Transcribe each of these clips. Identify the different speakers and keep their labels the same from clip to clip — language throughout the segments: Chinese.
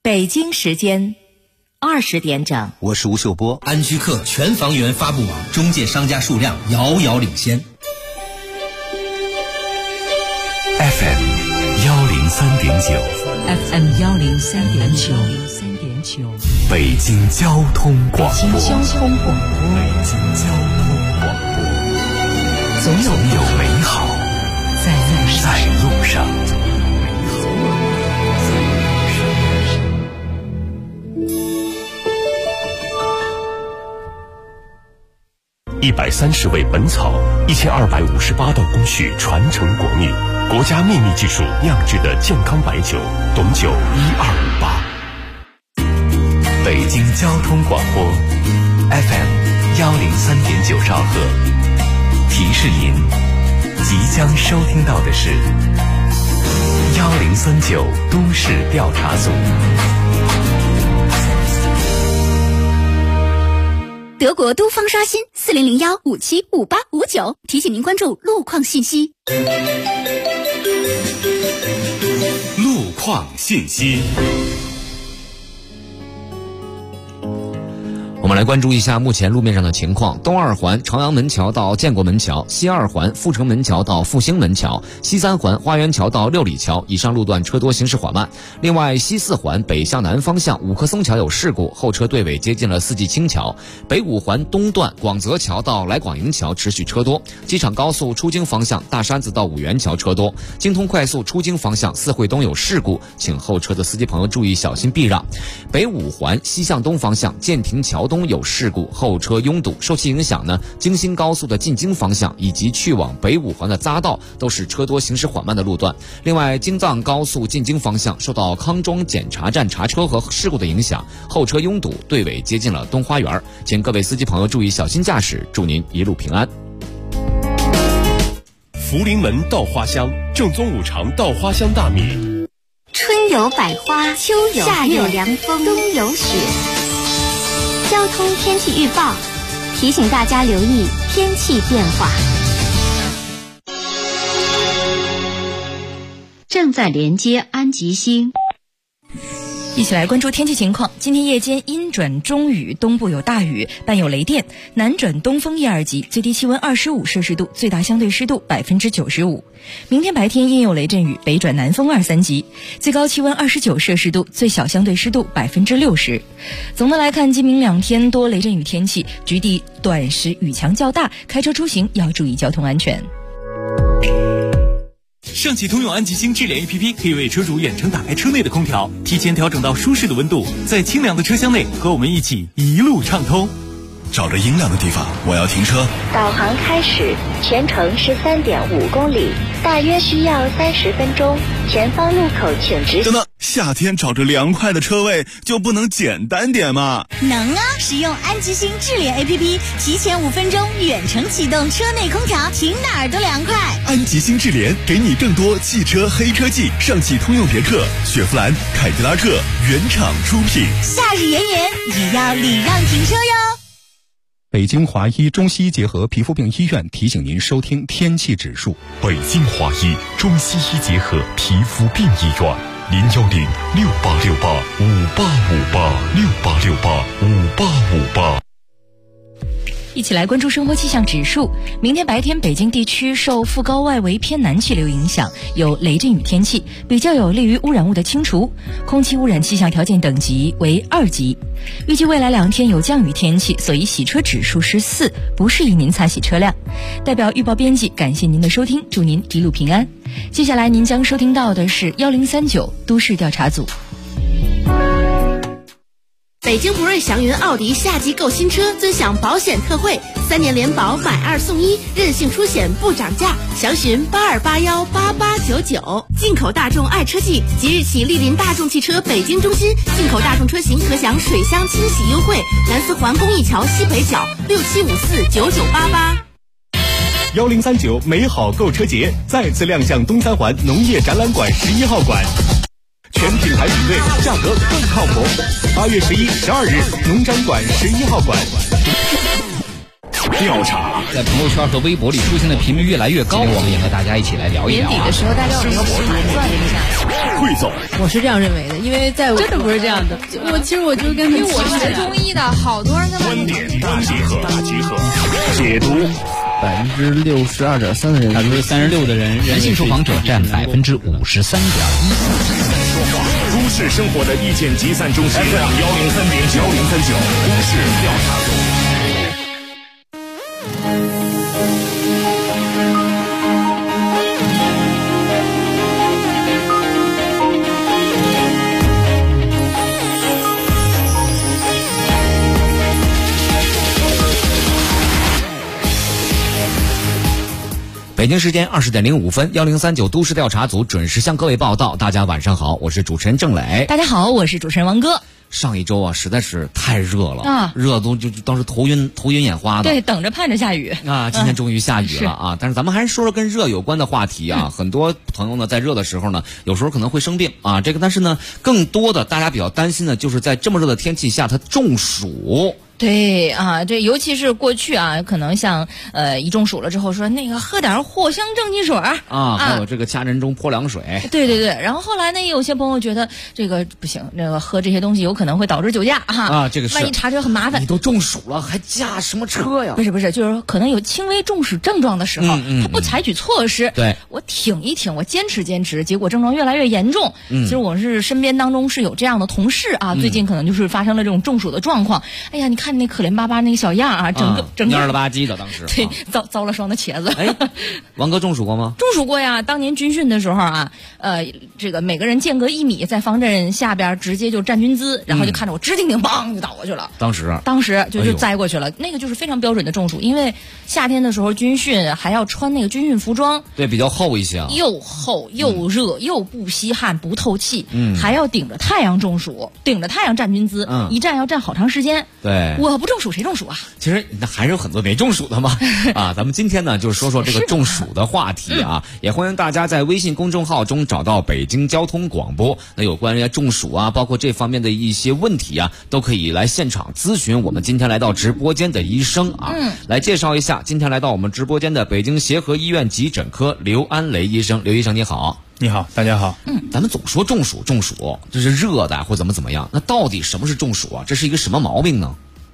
Speaker 1: 北京时间20点整，
Speaker 2: 我是吴秀波。
Speaker 3: 安居客全房源发布网中介商家数量遥遥领先。
Speaker 4: FM 103.9
Speaker 1: FM 103.9，
Speaker 4: 北京交通广播。
Speaker 1: 北京交通广播，总有
Speaker 4: 美好
Speaker 1: 在
Speaker 4: 路上。130味本草，1258道工序传承国秘，国家秘密技术酿制的健康白酒，董酒1258。北京交通广播 FM 103.9兆赫，提示您即将收听到的是1039都市调查组。
Speaker 5: 德国都方刷新4001575859，提醒您关注路况信息。
Speaker 4: 路况信息。
Speaker 6: 我们来关注一下目前路面上的情况。东二环朝阳门桥到建国门桥，西二环阜成门桥到复兴门桥，西三环花园桥到六里桥，以上路段车多，行驶缓慢。另外，西四环北向南方向五棵松桥有事故，后车队尾接近了四季青桥。北五环东段广泽桥到来广营桥持续车多。机场高速出京方向大山子到五元桥车多。京通快速出京方向四惠东有事故，请后车的司机朋友注意小心避让。北五环西向东方向建亭桥东有事故，后车拥堵。受其影响呢，京新高速的进京方向以及去往北五环的匝道都是车多行驶缓慢的路段。另外，京藏高速进京方向受到康庄检查站查车和事故的影响，后车拥堵，队尾接近了东花园，请各位司机朋友注意小心驾驶，祝您一路平安。
Speaker 4: 福临门稻花香，正宗五常稻花香大米。
Speaker 5: 春有百花，秋有夏有凉风，冬有雪。交通天气预报提醒大家留意天气变化。
Speaker 1: 正在连接安吉星。一起来关注天气情况。今天夜间阴转中雨，东部有大雨，伴有雷电，南转东风1、2级，最低气温25摄氏度，最大相对湿度95%。明天白天阴有雷阵雨，北转南风2、3级，最高气温29摄氏度，最小相对湿度60%。总的来看，今明两天多雷阵雨天气，局地短时雨强较大，开车出行要注意交通安全。
Speaker 7: 上汽通用安吉星智联 APP 可以为车主远程打开车内的空调，提前调整到舒适的温度，在清凉的车厢内和我们一起一路畅通。
Speaker 4: 找着阴凉的地方，我要停车。
Speaker 5: 导航开始，全程13.5公里，大约需要30分钟。前方路口请直行。
Speaker 4: 等等，夏天找着凉快的车位就不能简单点吗？
Speaker 8: 能啊！使用安吉星智联 APP， 提前5分钟远程启动车内空调，停哪儿都凉快。
Speaker 4: 安吉星智联给你更多汽车黑科技，上汽通用别克、雪佛兰、凯迪拉克原厂出品。
Speaker 8: 夏日炎炎，也要礼让停车哟。
Speaker 9: 北京华医中西医结合皮肤病医院提醒您收听天气指数。
Speaker 4: 北京华医中西医结合皮肤病医院，0106868585858，686858。
Speaker 1: 一起来关注生活气象指数。明天白天，北京地区受副高外围偏南气流影响，有雷阵雨天气，比较有利于污染物的清除，空气污染气象条件等级为2级。预计未来2天有降雨天气，所以洗车指数是4，不适宜您擦洗车辆。代表预报编辑感谢您的收听，祝您一路平安。接下来您将收听到的是1039都市调查组。
Speaker 10: 北京博瑞祥云奥迪夏季购新车尊享保险特惠，3年联保买2送1，任性出险不涨价，详询82818899。进口大众爱车季，即日起莅临大众汽车北京中心，进口大众车型可享水箱清洗优惠，南四环公益桥西北角67549988。
Speaker 11: 1039美好购车节再次亮相东三环农业展览馆11号馆。全品牌比对，价格更靠谱。8月11、12日，农展馆11号馆。 调查，
Speaker 2: 在朋友圈和微博里出现的频率越来越高，我们也和大家一起来聊一聊。
Speaker 12: 年底的时候，大家有一个博主算了一下，
Speaker 11: 汇总。
Speaker 12: 我是这样认为的，因为在我真的不是这样的。其实我就是跟因为我是学中医的，好多人跟
Speaker 11: 观点大集合，解读。
Speaker 13: 62.3%的人
Speaker 2: ，36%的人，人性受访者占53.1%。
Speaker 11: 都市生活的意见集散中心 FM 103.9，都市调查组。
Speaker 6: 北京时间20点05分，1039都市调查组准时向各位报道。大家晚上好，我是主持人郑磊。
Speaker 1: 大家好，我是主持人王哥。
Speaker 6: 上一周啊，实在是太热了
Speaker 1: 啊，
Speaker 6: 热都就当时头晕眼花的。
Speaker 1: 对，等着盼着下雨
Speaker 6: 啊，今天终于下雨了啊！但是咱们还是说说跟热有关的话题啊。很多朋友呢，在热的时候呢，有时候可能会生病啊。但是呢，更多的大家比较担心的就是在这么热的天气下，它中暑。
Speaker 1: 对啊，这尤其是过去啊，可能像一中暑了之后说那个喝点藿香正气水
Speaker 6: 啊，还有这个掐人中泼凉水。
Speaker 1: 对，然后后来呢，有些朋友觉得这个不行，那个喝这些东西有可能会导致酒驾
Speaker 6: 啊，这个是
Speaker 1: 万一查车很麻烦。
Speaker 6: 你都中暑了还驾什么车呀？
Speaker 1: 不是，就是可能有轻微中暑症状的时候，他不采取措施，
Speaker 6: 对，
Speaker 1: 我挺一挺，我坚持，结果症状越来越严重。其实我是身边当中是有这样的同事啊，最近可能就是发生了这种中暑的状况。哎呀，你看那可怜巴巴那个小样啊，整个
Speaker 6: 蔫了吧唧的，当时
Speaker 1: 对遭了霜的茄子。
Speaker 6: 哎，王哥中暑过吗？
Speaker 1: 中暑过呀，当年军训的时候啊，这个每个人间隔1米，在方阵下边直接就站军姿，然后就看着我直挺挺，梆就倒过去了。当时就栽过去了，那个就是非常标准的中暑，因为夏天的时候军训还要穿那个军训服装，
Speaker 6: 对，比较厚一些啊，
Speaker 1: 又厚又热，又不吸汗不透气，还要顶着太阳中暑，顶着太阳站军姿，一站要站好长时间。
Speaker 6: 对，
Speaker 1: 我不中暑谁中暑啊？
Speaker 6: 其实那还是有很多没中暑的嘛啊！咱们今天呢，就是说说这个中暑的话题啊，也欢迎大家在微信公众号中找到北京交通广播，那有关于中暑啊，包括这方面的一些问题啊，都可以来现场咨询我们今天来到直播间的医生啊。来介绍一下今天来到我们直播间的北京协和医院急诊科刘安雷医生。刘医生你好。
Speaker 14: 你好，大家好。
Speaker 6: 咱们总说中暑，就是热的或怎么样，那到底什么是中暑啊？这是一个什么毛病呢？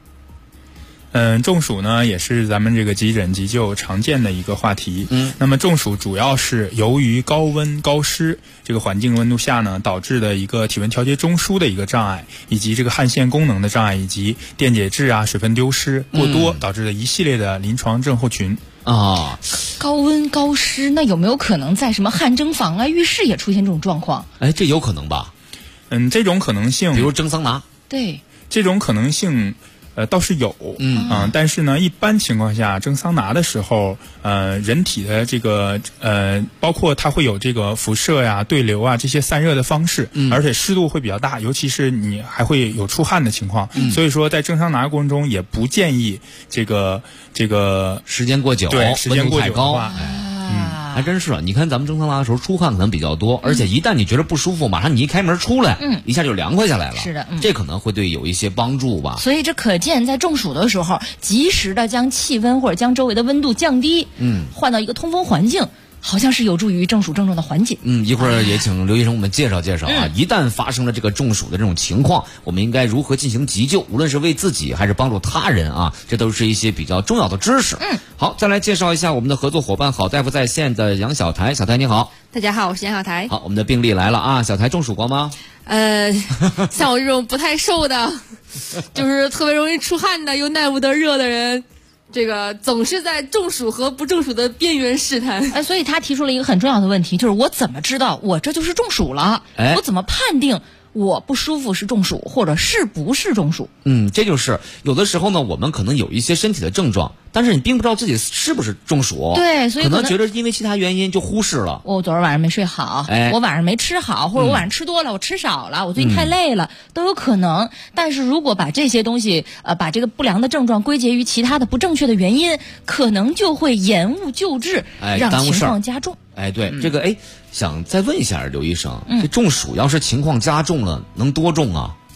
Speaker 14: 中暑呢也是咱们这个急诊急救常见的一个话题。那么中暑主要是由于高温高湿这个环境温度下呢，导致的一个体温调节中枢的一个障碍，以及这个汗腺功能的障碍，以及电解质啊、水分丢失过多导致的一系列的临床症候群。
Speaker 6: 啊，
Speaker 1: 高温高湿，那有没有可能在什么汗蒸房啊、浴室也出现这种状况？
Speaker 6: 哎，这有可能吧？
Speaker 14: 这种可能性，
Speaker 6: 比如蒸桑拿。
Speaker 1: 对，
Speaker 14: 这种可能性。倒是有，但是呢，一般情况下蒸桑拿的时候，人体的这个包括它会有这个辐射呀、对流啊这些散热的方式，而且湿度会比较大，尤其是你还会有出汗的情况，所以说在蒸桑拿过程中也不建议这个
Speaker 6: 时间过久，
Speaker 14: 对，时间过久
Speaker 6: 太高。还真是，你看咱们蒸桑拿的时候出汗可能比较多，而且一旦你觉得不舒服，马上你一开门出来，一下就凉快下来了。
Speaker 1: 是的，
Speaker 6: 这可能会对有一些帮助吧。
Speaker 1: 所以这可见，在中暑的时候，及时的将气温或者将周围的温度降低，换到一个通风环境，好像是有助于中暑症状的缓解。
Speaker 6: 一会儿也请刘医生我们介绍介绍啊。一旦发生了这个中暑的这种情况，我们应该如何进行急救？无论是为自己还是帮助他人啊，这都是一些比较重要的知识。好，再来介绍一下我们的合作伙伴好大夫在线的杨小台。小台你好。
Speaker 15: 大家好，我是杨小台。
Speaker 6: 好，我们的病例来了啊。小台中暑过吗？
Speaker 15: 像我这种不太瘦的，就是特别容易出汗的，又耐不得热的人。这个总是在中暑和不中暑的边缘试探。
Speaker 1: 所以他提出了一个很重要的问题，就是我怎么知道我这就是中暑了？我怎么判定我不舒服是中暑，或者是不是中暑？
Speaker 6: 这就是有的时候呢，我们可能有一些身体的症状，但是你并不知道自己是不是中暑。
Speaker 1: 对，所以
Speaker 6: 可能觉得因为其他原因就忽视了。
Speaker 1: 我昨儿晚上没睡好，我晚上没吃好，或者我晚上吃多了，我吃少了，我最近太累了，都有可能。但是如果把这些东西把这个不良的症状归结于其他的不正确的原因，可能就会延误救治，让情况加重。
Speaker 6: 对，这个想再问一下刘医生，这中暑要是情况加重了，能多重啊？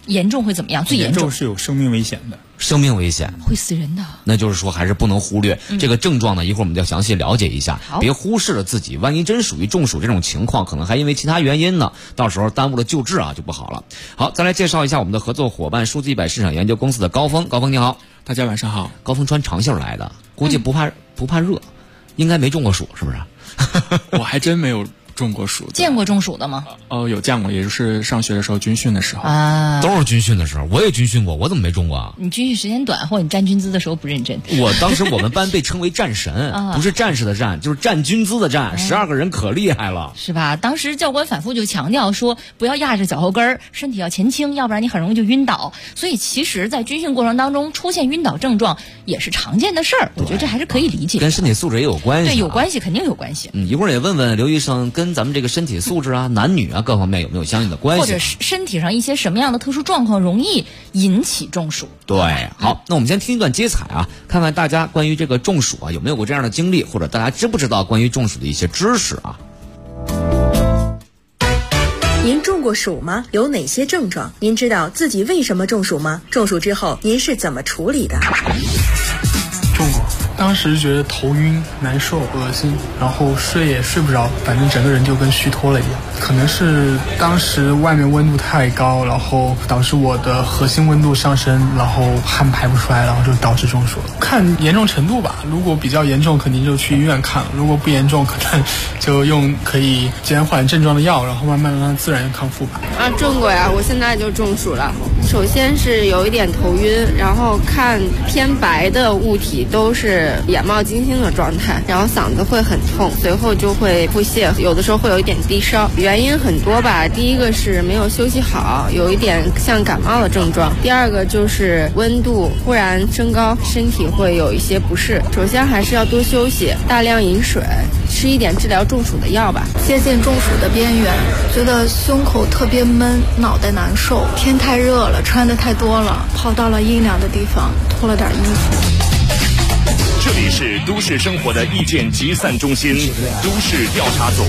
Speaker 1: 严重会怎么样？最严重
Speaker 14: 是有生命危险的。
Speaker 6: 生命危险
Speaker 1: 会死人的，
Speaker 6: 那就是说还是不能忽略这个症状呢。一会儿我们就要详细了解一下，别忽视了自己。万一真属于中暑这种情况，可能还因为其他原因呢，到时候耽误了救治啊，就不好了。好，再来介绍一下我们的合作伙伴数字100市场研究公司的高峰。高峰你好。
Speaker 13: 大家晚上好。
Speaker 6: 高峰穿长袖来的，估计不怕热，应该没中过暑是不是？
Speaker 13: 我还真没有中过暑。
Speaker 1: 见过中暑的吗？
Speaker 13: 有见过，也就是上学的时候军训的时候
Speaker 1: 啊，
Speaker 6: 都是军训的时候，我也军训过，我怎么没中过啊？
Speaker 1: 你军训时间短，或者你站军姿的时候不认真。
Speaker 6: 当时我们班被称为战神，不是战士的战，就是站军姿的站，12个人可厉害了，
Speaker 1: 是吧？当时教官反复就强调说，不要压着脚后跟儿，身体要前倾，要不然你很容易就晕倒。所以其实，在军训过程当中出现晕倒症状也是常见的事儿，我觉得这还是可以理解，
Speaker 6: 跟身体素质也有关系。
Speaker 1: 对，有关系，肯定有关系。
Speaker 6: 一会儿也问问刘医生，跟咱们这个身体素质啊、男女啊各方面有没有相应的关系，
Speaker 1: 或者是身体上一些什么样的特殊状况容易引起中暑。
Speaker 6: 对，好，那我们先听一段接彩啊，看看大家关于这个中暑啊有没有过这样的经历，或者大家知不知道关于中暑的一些知识啊。
Speaker 16: 您中过暑吗？有哪些症状？您知道自己为什么中暑吗？中暑之后您是怎么处理的？
Speaker 17: 中过，当时觉得头晕、难受、恶心，然后睡也睡不着，反正整个人就跟虚脱了一样。可能是当时外面温度太高，然后导致我的核心温度上升，然后汗排不出来，然后就导致中暑了。看严重程度吧，如果比较严重肯定就去医院看了，如果不严重可能就用可以减缓症状的药，然后慢慢让它自然康复吧。
Speaker 18: 中过呀，我现在就中暑了。首先是有一点头晕，然后看偏白的物体都是眼冒金星的状态，然后嗓子会很痛，随后就会腹泻，有的时候会有一点低烧，原因很多吧。第一个是没有休息好，有一点像感冒的症状；第二个就是温度忽然升高，身体会有一些不适。首先还是要多休息，大量饮水，吃一点治疗中暑的药吧。
Speaker 19: 接近中暑的边缘，觉得胸口特别闷，脑袋难受，天太热了，穿的太多了，跑到了阴凉的地方脱了点衣服。
Speaker 11: 这里是都市生活的意见集散中心，都市调查组。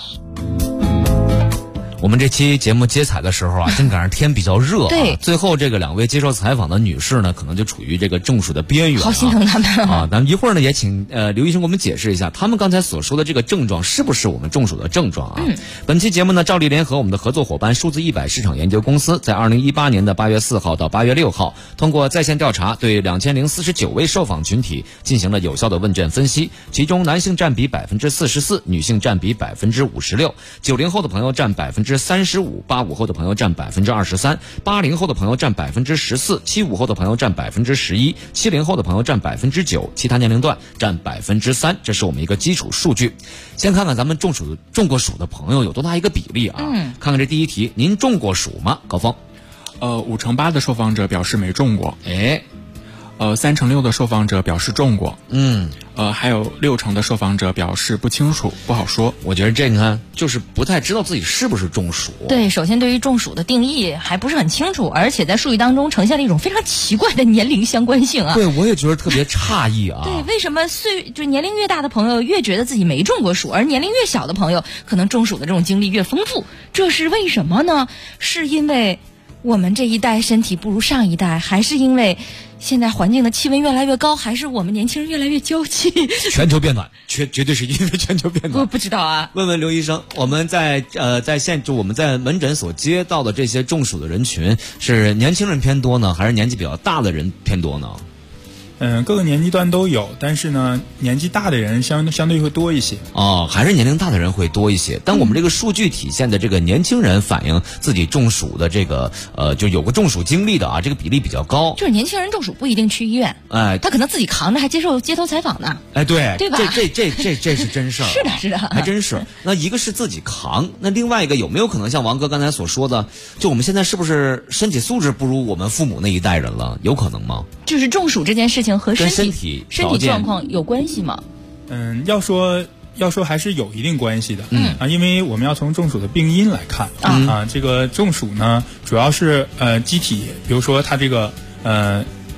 Speaker 6: 我们这期节目接彩的时候啊，正赶上天比较热啊。
Speaker 1: 对，
Speaker 6: 最后这个2位接受采访的女士呢，可能就处于这个中暑的边缘。
Speaker 1: 好心疼他们
Speaker 6: 啊！咱们一会儿呢，也请刘医生给我们解释一下，他们刚才所说的这个症状是不是我们中暑的症状啊？本期节目呢，照例联合我们的合作伙伴数字100市场研究公司，在2018年的8月4号到8月6号，通过在线调查，对2049位受访群体进行了有效的问卷分析，其中男性占比44%，女性占比56%，90后的朋友占35%，85后的朋友占23%，80后的朋友占14%，75后的朋友占11%，70后的朋友占9%，其他年龄段占3%，这是我们一个基础数据。先看看咱们中过暑的朋友有多大一个比例啊？看看这第一题，您中过暑吗？高峰
Speaker 13: ，5%-8%的受访者表示没中过，3%-6%的受访者表示中过，还有60%的受访者表示不清楚，不好说。
Speaker 6: 我觉得这个就是不太知道自己是不是中暑。
Speaker 1: 对，首先对于中暑的定义还不是很清楚，而且在数据当中呈现了一种非常奇怪的年龄相关性啊。
Speaker 6: 对，我也觉得特别诧异啊。
Speaker 1: 对，为什么就年龄越大的朋友越觉得自己没中过暑，而年龄越小的朋友可能中暑的这种经历越丰富？这是为什么呢？是因为我们这一代身体不如上一代，还是因为现在环境的气温越来越高，还是我们年轻人越来越娇气？
Speaker 6: 全球变暖，绝对是因为全球变暖。
Speaker 1: 我不知道啊。
Speaker 6: 问问刘医生，我们在我们在门诊所接到的这些中暑的人群，是年轻人偏多呢，还是年纪比较大的人偏多呢？
Speaker 14: 各个年纪段都有，但是呢，年纪大的人相对会多一些。
Speaker 6: 还是年龄大的人会多一些。但我们这个数据体现的这个年轻人反映自己中暑的这个就有过中暑经历的啊，这个比例比较高。
Speaker 1: 就是年轻人中暑不一定去医院，他可能自己扛着还接受街头采访呢。
Speaker 6: 对
Speaker 1: 吧？
Speaker 6: 这是真事儿。
Speaker 1: 是的，
Speaker 6: 还真是。那一个是自己扛，那另外一个有没有可能像王哥刚才所说的，就我们现在是不是身体素质不如我们父母那一代人了？有可能吗？
Speaker 1: 就是中暑这件事情和身
Speaker 6: 体
Speaker 1: 状况有关系吗？
Speaker 14: 要说还是有一定关系的。因为我们要从中暑的病因来看这个中暑呢，主要是机体，比如说它这个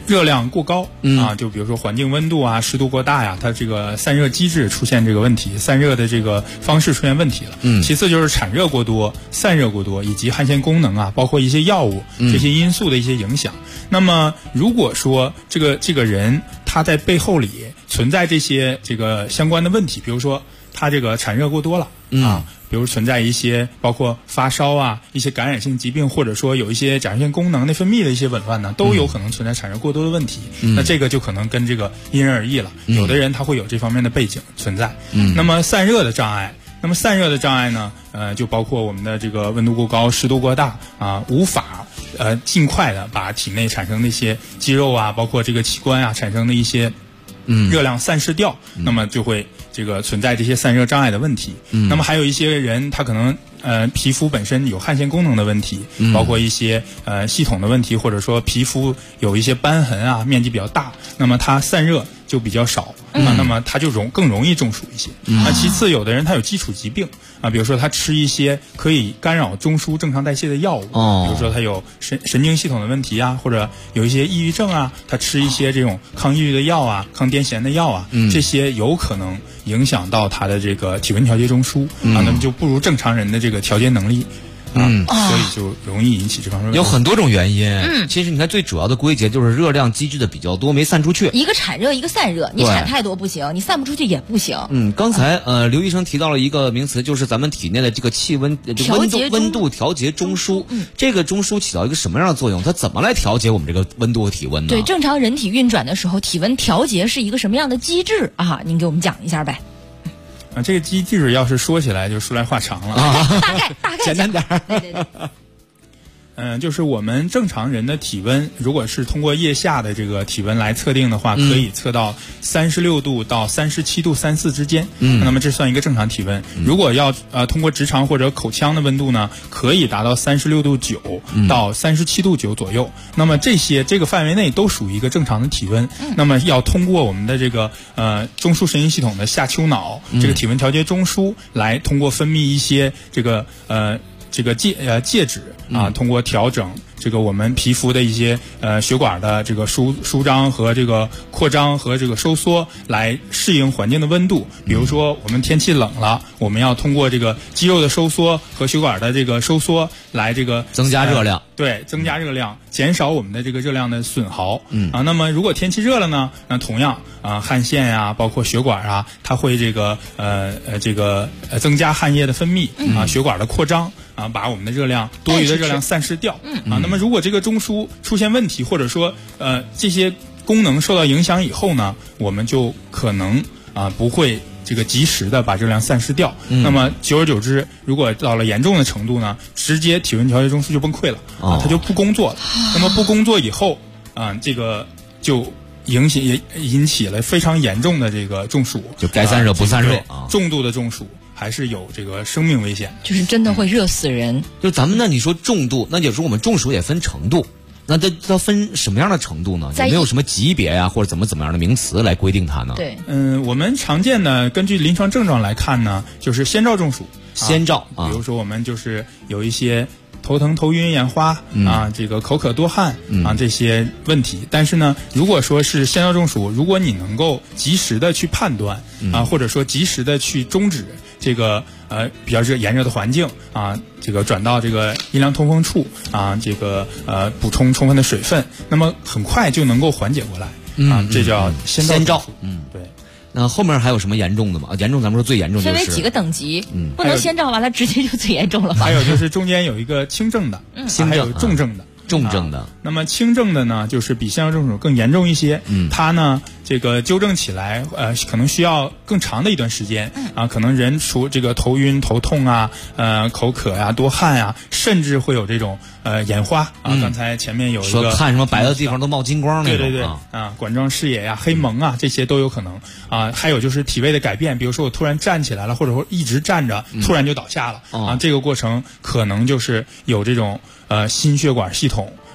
Speaker 14: 热量过高啊，就比如说环境温度啊、湿度过大呀，它这个散热机制出现这个问题，散热的这个方式出现问题了。其次就是产热过多、散热过多以及汗腺功能啊，包括一些药物这些因素的一些影响。那么如果说这个人他在背后里存在这些这个相关的问题，比如说他这个产热过多了啊。比如存在一些包括发烧啊、一些感染性疾病，或者说有一些甲状腺功能内分泌的一些紊乱呢，都有可能存在产热过多的问题。那这个就可能跟这个因人而异了。有的人他会有这方面的背景存在。那么散热的障碍呢，就包括我们的这个温度过高、湿度过大啊，无法尽快的把体内产生的一些肌肉啊，包括这个器官啊产生的一些热量散失掉，那么就会这个存在这些散热障碍的问题。那么还有一些人他可能皮肤本身有汗腺功能的问题，包括一些系统的问题，或者说皮肤有一些瘢痕啊，面积比较大，那么它散热就比较少那么它就更容易中暑一些。那其次有的人他有基础疾病啊，比如说他吃一些可以干扰中枢正常代谢的药物，比如说他有神经系统的问题啊，或者有一些抑郁症啊，他吃一些这种抗抑郁的药啊、抗癫痫的药啊，这些有可能影响到他的这个体温调节中枢那么就不如正常人的这个调节能力。所以就容易引起这方面问题。
Speaker 6: 有很多种原因。其实你看最主要的归结就是热量积聚的比较多，没散出去。
Speaker 1: 一个产热，一个散热，你产太多不行，你散不出去也不行。
Speaker 6: 刚才刘医生提到了一个名词，就是咱们体内的这个气温温度调节中枢。这个中枢起到一个什么样的作用？它怎么来调节我们这个温度和体温呢？
Speaker 1: 对，正常人体运转的时候，体温调节是一个什么样的机制啊？您给我们讲一下呗。
Speaker 14: 这个机制要是说起来就说来话长了
Speaker 1: 大概
Speaker 6: 简单点儿。
Speaker 1: 对。
Speaker 14: 就是我们正常人的体温，如果是通过腋下的这个体温来测定的话，可以测到36度到37度34之间。那么这算一个正常体温。如果要通过直肠或者口腔的温度呢，可以达到36度9到37度9左右。那么这个范围内都属于一个正常的体温。那么要通过我们的这个中枢神经系统的下丘脑这个体温调节中枢来通过分泌一些这个介质啊，通过调整这个我们皮肤的一些血管的这个舒张和这个扩张和这个收缩，来适应环境的温度。比如说我们天气冷了，我们要通过这个肌肉的收缩和血管的这个收缩来这个
Speaker 6: 增加热量。
Speaker 14: 对，增加热量，减少我们的这个热量的损耗。那么如果天气热了呢，那同样汗腺呀，包括血管啊，它会这个增加汗液的分泌血管的扩张把我们的多余的热量散失掉那么如果这个中枢出现问题，或者说这些功能受到影响以后呢，我们就可能不会这个及时的把热量散失掉。那么久而久之，如果到了严重的程度呢，直接体温调节中枢就崩溃了它就不工作了。那么不工作以后这个就引起了非常严重的这个中暑，
Speaker 6: 就该散热不散热
Speaker 14: 重度的中暑。还是有这个生命危险，
Speaker 1: 就是真的会热死人。
Speaker 6: 就咱们那你说重度，那有时候我们中暑也分程度，那它分什么样的程度呢？有没有什么级别呀，或者怎么样的名词来规定它呢？
Speaker 1: 对，
Speaker 14: 我们常见的根据临床症状来看呢，就是先兆中暑。
Speaker 6: 先兆
Speaker 14: 比如说我们就是有一些头疼、头晕、眼花这个口渴多汗这些问题。但是呢，如果说是先兆中暑，如果你能够及时的去判断或者说及时的去终止这个比较炎热的环境这个转到这个阴凉通风处这个补充充分的水分，那么很快就能够缓解过来这叫先兆。对。
Speaker 6: 那后面还有什么严重的吗？严重咱们说最严重就是
Speaker 1: 分为几个等级，不能先兆完了直接就最严重了吧？
Speaker 14: 还有就是中间有一个轻症的，还有重症的。那么轻症的呢，就是比先兆中暑更严重一些。它呢，这个纠正起来，可能需要更长的一段时间可能人除这个头晕、头痛口渴呀、多汗呀，甚至会有这种眼花刚才前面有一个
Speaker 6: 说看什么白的地方都冒金光那种。
Speaker 14: 对管状视野呀、黑蒙这些都有可能还有就是体位的改变，比如说我突然站起来了，或者说一直站着，突然就倒下了这个过程可能就是有这种心血管系统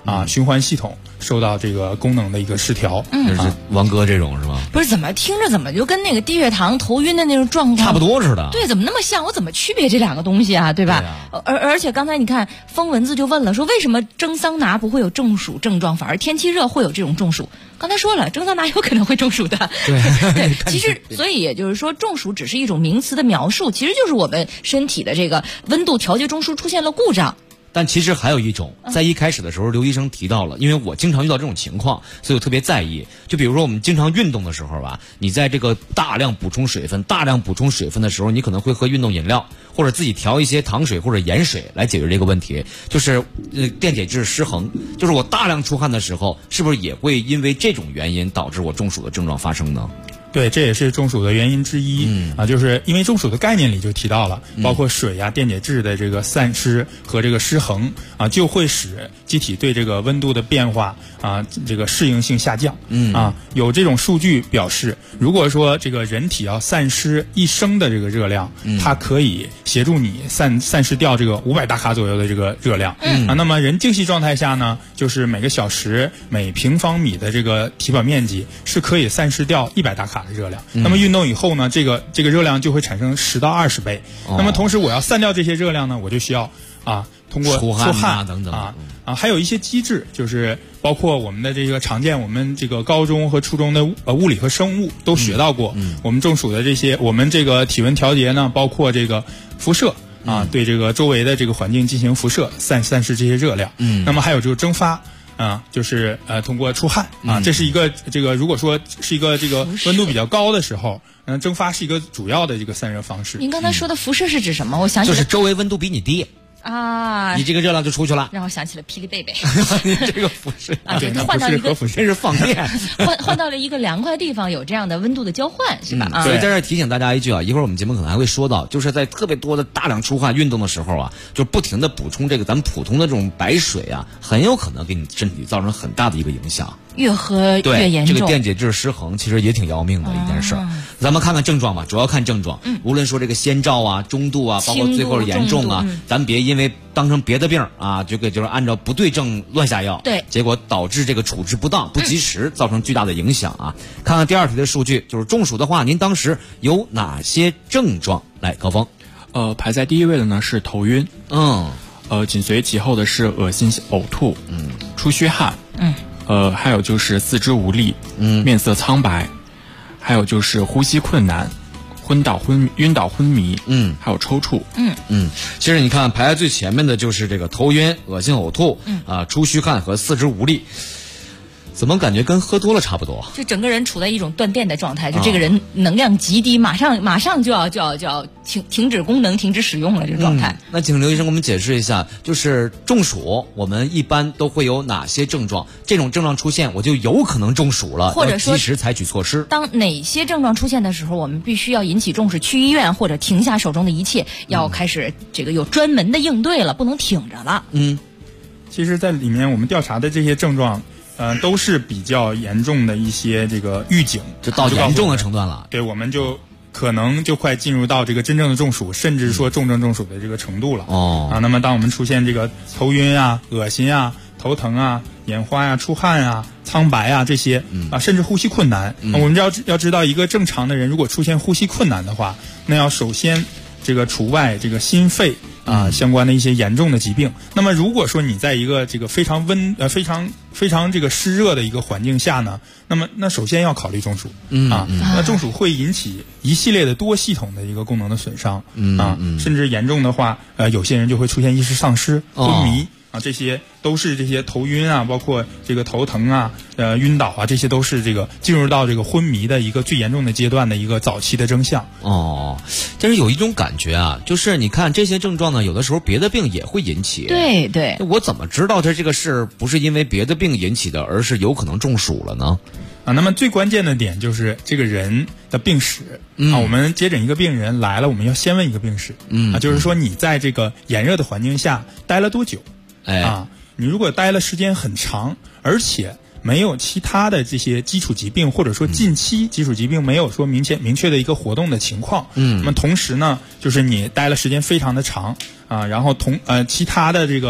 Speaker 14: 循环系统受到这个功能的一个失调。
Speaker 6: 就是王哥这种是吧？
Speaker 1: 不是，怎么听着怎么就跟那个低血糖、头晕的那种状况
Speaker 6: 差不多似的？
Speaker 1: 对，怎么那么像？我怎么区别这两个东西啊？对吧？而且刚才你看，风蚊子就问了，说为什么蒸桑拿不会有中暑症状，反而天气热会有这种中暑？刚才说了，蒸桑拿有可能会中暑的。对，其实所以也就是说，中暑只是一种名词的描述，其实就是我们身体的这个温度调节中枢出现了故障。
Speaker 6: 但其实还有一种，在一开始的时候，刘医生提到了，因为我经常遇到这种情况，所以我特别在意。就比如说我们经常运动的时候吧，你在这个大量补充水分的时候，你可能会喝运动饮料，或者自己调一些糖水或者盐水来解决这个问题。就是电解质失衡，就是我大量出汗的时候，是不是也会因为这种原因导致我中暑的症状发生呢？
Speaker 14: 对，这也是中暑的原因之一。就是因为中暑的概念里就提到了，包括水啊、电解质的这个散失和这个失衡就会使机体对这个温度的变化这个适应性下降。有这种数据表示，如果说这个人体要散失1升的这个热量，它可以协助你散失掉这个500大卡左右的这个热量。那么人静息状态下呢，就是每个小时每平方米的这个体表面积是可以散失掉100大卡的热量。那么运动以后呢，这个热量就会产生10到20倍。那么同时我要散掉这些热量呢，我就需要通过出汗
Speaker 6: 等等
Speaker 14: 还有一些机制，就是包括我们的这个常见，我们这个高中和初中的物理和生物都学到过。我们中暑的这些，我们这个体温调节呢，包括这个辐射对这个周围的这个环境进行辐射，散失这些热量。那么还有这个蒸发。就是通过出汗这是一个这个如果说是一个这个温度比较高的时候，蒸发是一个主要的这个散热方式。
Speaker 1: 您刚才说的辐射是指什么？我想起来
Speaker 6: 就是周围温度比你低你这个热量就出去了，
Speaker 1: 让我想起了霹雳贝贝。
Speaker 6: 你这个辐射
Speaker 1: 对，换到一个
Speaker 6: 这是放电，
Speaker 1: 换到了一个凉快地方，有这样的温度的交换，是吧？
Speaker 6: 所以在这儿提醒大家一句一会儿我们节目可能还会说到，就是在特别多的大量出汗运动的时候就不停的补充这个咱们普通的这种白水很有可能给你身体造成很大的一个影响。
Speaker 1: 越喝越严重，
Speaker 6: 这个电解质失衡其实也挺要命的一件事。咱们看看症状吧，主要看症状。无论说这个先兆中度包括最后的严重咱别因为当成别的病就是按照不对症乱下药，
Speaker 1: 对，
Speaker 6: 结果导致这个处置不当、不及时，造成巨大的影响看看第二题的数据，就是中暑的话，您当时有哪些症状？来，高峰。
Speaker 13: 排在第一位的呢是头晕，紧随其后的是恶心、呕吐，出虚汗，还有就是四肢无力，面色苍白，还有就是呼吸困难，晕倒昏迷，还有抽搐，
Speaker 6: 其实你看排在最前面的就是这个头晕、恶心、呕吐，出虚汗和四肢无力。怎么感觉跟喝多了差不多？
Speaker 1: 就整个人处在一种断电的状态，就这个人能量极低，马上就要停止功能、停止使用了这个状态。
Speaker 6: 那请刘医生给我们解释一下，就是中暑我们一般都会有哪些症状？这种症状出现，我就有可能中暑了，
Speaker 1: 或者说
Speaker 6: 及时采取措施。
Speaker 1: 当哪些症状出现的时候，我们必须要引起重视，去医院或者停下手中的一切，要开始这个有专门的应对了，不能挺着了。
Speaker 14: 其实在里面我们调查的这些症状都是比较严重的一些这个预警，
Speaker 6: 就到严重的程度了。
Speaker 14: 对，我们就可能就快进入到这个真正的中暑，甚至说重症中暑的这个程度了。那么当我们出现这个头晕恶心头疼眼花出汗苍白这些甚至呼吸困难。我们要知道，一个正常的人如果出现呼吸困难的话，那要首先这个除外这个心肺相关的一些严重的疾病。那么如果说你在一个这个非常非常这个湿热的一个环境下呢，那首先要考虑中暑那中暑会引起一系列的多系统的一个功能的损伤甚至严重的话有些人就会出现意识丧失、昏迷这些都是这些头晕包括这个头疼晕倒这些都是这个进入到这个昏迷的一个最严重的阶段的一个早期的征象。
Speaker 6: 但是有一种感觉就是你看这些症状呢，有的时候别的病也会引起。
Speaker 1: 对，
Speaker 6: 我怎么知道这个是不是因为别的病引起的，而是有可能中暑了呢？
Speaker 14: 那么最关键的点就是这个人的病史我们接诊一个病人来了，我们要先问一个病史就是说你在这个炎热的环境下待了多久？你如果待了时间很长，而且没有其他的这些基础疾病，或者说近期基础疾病没有说明确的一个活动的情况，那么同时呢，就是你待了时间非常的长然后其他的这个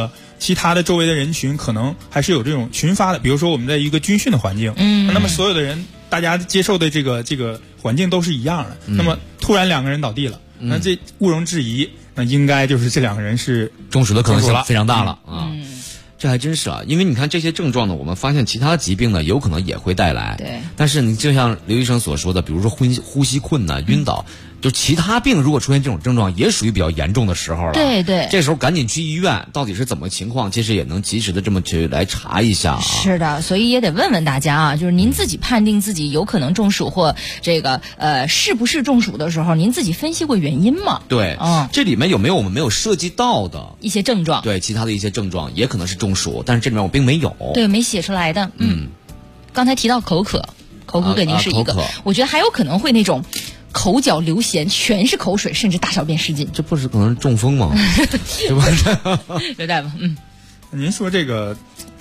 Speaker 14: 其他的周围的人群可能还是有这种群发的，比如说我们在一个军训的环境，那么所有的人大家接受的这个环境都是一样的，那么突然2个人倒地了，那这毋庸置疑，那应该就是这2个人是
Speaker 6: 中暑的可能性非常大了啊。这还真是啊，因为你看这些症状呢，我们发现其他疾病呢有可能也会带来。
Speaker 1: 对。
Speaker 6: 但是你就像刘医生所说的，比如说呼吸困难、晕倒，就其他病如果出现这种症状，也属于比较严重的时候了。
Speaker 1: 对对。
Speaker 6: 这时候赶紧去医院，到底是怎么情况，其实也能及时的这么去来查一下啊。
Speaker 1: 是的，所以也得问问大家啊，就是您自己判定自己有可能中暑或这个是不是中暑的时候，您自己分析过原因吗？
Speaker 6: 对。这里面有没有我们没有涉及到的
Speaker 1: 一些症状？
Speaker 6: 对，其他的一些症状也可能是中暑，但是这里面我并没有。
Speaker 1: 对，没写出来的。刚才提到口渴肯定是一个，我觉得还有可能会那种口角流涎，全是口水，甚至大小便失禁。
Speaker 6: 这不是可能中风吗？对吧？
Speaker 1: 刘大夫，
Speaker 14: 您说这个，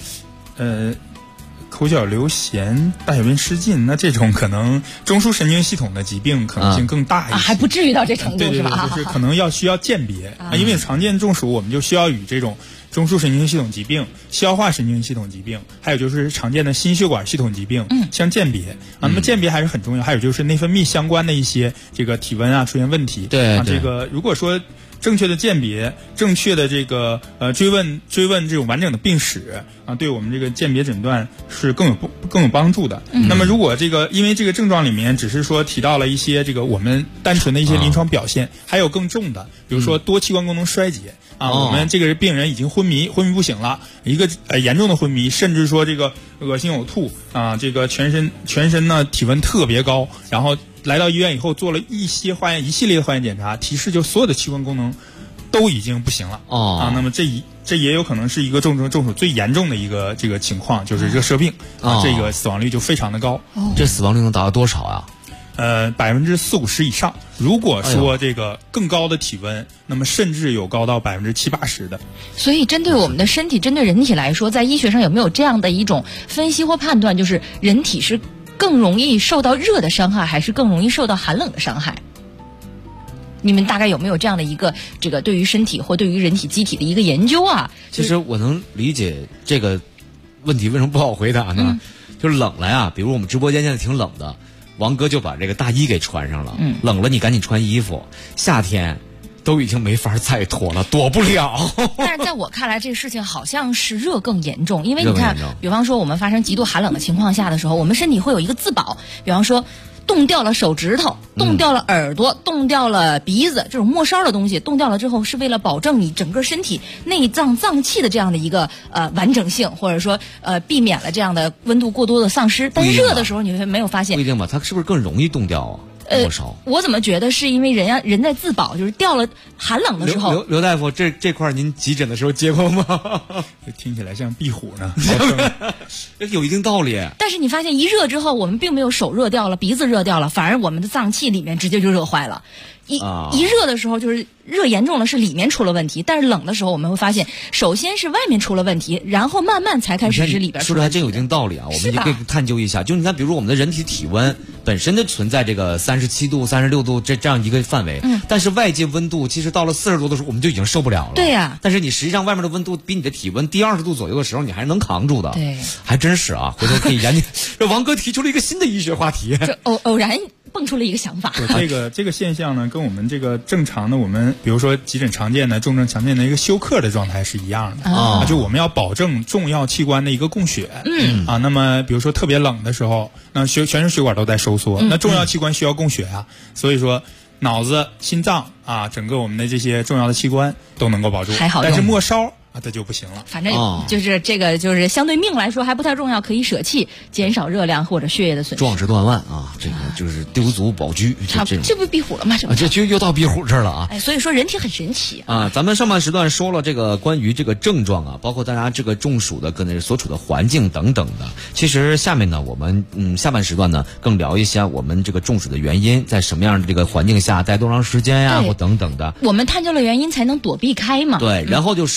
Speaker 14: 口角流涎、大小便失禁，那这种可能中枢神经系统的疾病可能性更大一些，
Speaker 1: 还不至于到这程度
Speaker 14: 是吧？就是可能需要鉴别因为常见中暑我们就需要与这种中枢神经系统疾病、消化神经系统疾病，还有就是常见的心血管系统疾病相鉴别那么鉴别还是很重要。还有就是内分泌相关的一些这个体温出现问题，
Speaker 6: 对
Speaker 14: 这个如果说正确的鉴别，正确的这个追问这种完整的病史对我们这个鉴别诊断是更有帮助的。那么如果因为这个症状里面只是说提到了一些这个我们单纯的一些临床表现，还有更重的，比如说多器官功能衰竭我们这个病人已经昏迷不醒了，一个严重的昏迷，甚至说这个恶心呕吐这个全身呢体温特别高，然后来到医院以后做了一系列的化验检查，提示就所有的器官功能都已经不行了那么这也有可能是一个中暑最严重的一个这个情况，就是热射病这个死亡率就非常的高。
Speaker 6: 这死亡率能达到多少啊
Speaker 14: ？40-50%以上。如果说这个更高的体温，那么甚至有高到70-80%的。
Speaker 1: 所以针对我们的身体，针对人体来说，在医学上有没有这样的一种分析或判断，就是人体是更容易受到热的伤害，还是更容易受到寒冷的伤害？你们大概有没有这样的一个这个对于身体或对于人体机体的一个研究啊？
Speaker 6: 其实我能理解这个问题为什么不好回答呢？就是冷了呀，比如我们直播间现在挺冷的，王哥就把这个大衣给穿上了。冷了你赶紧穿衣服，夏天都已经没法再脱了，躲不了。
Speaker 1: 但是在我看来，这个事情好像是热更严重，因为你看，比方说我们发生极度寒冷的情况下的时候，我们身体会有一个自保，比方说冻掉了手指头，冻掉了耳朵，冻掉了鼻子，这种末梢的东西冻掉了之后，是为了保证你整个身体内脏脏器的这样的一个完整性，或者说避免了这样的温度过多的丧失。但是热的时候你会没有发现，
Speaker 6: 不一定吧？它是不是更容易冻掉啊？
Speaker 1: 我怎么觉得是因为人在自保，就是掉了寒冷的时候。
Speaker 6: 刘大夫，这块您急诊的时候接过吗？
Speaker 14: 听起来像壁虎呢，
Speaker 6: 有一定道理。
Speaker 1: 但是你发现一热之后，我们并没有手热掉了，鼻子热掉了，反而我们的脏器里面直接就热坏了。一热的时候，就是热严重了，是里面出了问题；但是冷的时候，我们会发现，首先是外面出了问题，然后慢慢才开始是里边出了问题。
Speaker 6: 说的还真有一定道理啊！我们也可以探究一下。就你看，比如我们的人体体温本身就存在这个37度、36度这样一个范围，但是外界温度其实到了40度的时候，我们就已经受不了了。
Speaker 1: 对呀。
Speaker 6: 但是你实际上外面的温度比你的体温低20度左右的时候，你还是能扛住的。
Speaker 1: 对，
Speaker 6: 还真是啊！回头可以研究。这王哥提出了一个新的医学话题。
Speaker 1: 这偶然蹦出了一个想法。
Speaker 14: 这个现象呢，跟我们这个正常的比如说急诊常见的重症常见的一个休克的状态是一样的就我们要保证重要器官的一个供血那么比如说特别冷的时候，那全身血管都在收缩，那重要器官需要供血所以说脑子、心脏整个我们的这些重要的器官都能够保住，
Speaker 1: 还好用。
Speaker 14: 但是末梢这就不行了。
Speaker 1: 反正就是这个，就是相对命来说还不太重要，可以舍弃，减少热量或者血液的损失。
Speaker 6: 壮士断腕这个就是丢卒保车。
Speaker 1: 这不壁虎了吗？
Speaker 6: 这就又到壁虎这儿了
Speaker 1: 所以说人体很神奇
Speaker 6: 咱们上半时段说了这个关于这个症状包括大家这个中暑的可能所处的环境等等的。其实下面呢，我们下半时段呢更聊一下我们这个中暑的原因，在什么样的这个环境下待多长时间呀，或等等的。
Speaker 1: 我们探究了原因，才能躲避开嘛。
Speaker 6: 对，然后就是中暑的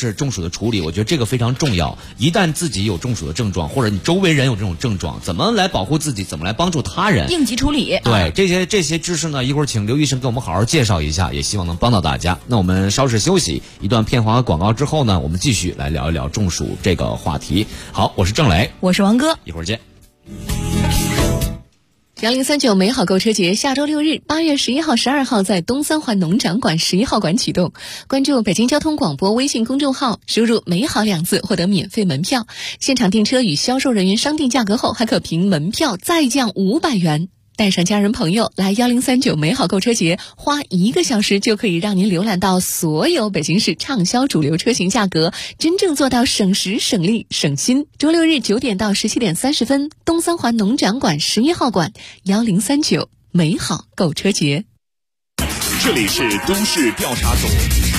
Speaker 6: 的处理，我觉得这个非常重要。一旦自己有中暑的症状，或者你周围人有这种症状，怎么来保护自己，怎么来帮助他人，
Speaker 1: 应急处理。
Speaker 6: 对，这些知识呢，一会儿请刘医生给我们好好介绍一下，也希望能帮到大家。那我们稍事休息一段片花和广告之后呢，我们继续来聊一聊中暑这个话题。好，我是郑磊，
Speaker 1: 我是王哥，
Speaker 6: 一会儿见。
Speaker 20: 1039美好购车节下周6日8月11号、12号在东三环农展馆11号馆启动。关注北京交通广播微信公众号，输入美好2字获得免费门票。现场订车与销售人员商定价格后，还可凭门票再降500元。带上家人朋友来1039美好购车节，花1个小时就可以让您浏览到所有北京市畅销主流车型价格，真正做到省时省力省心。周6日9点到17点30分，东三环农展馆11号馆1039美好购车节。
Speaker 11: 这里是都市调查组。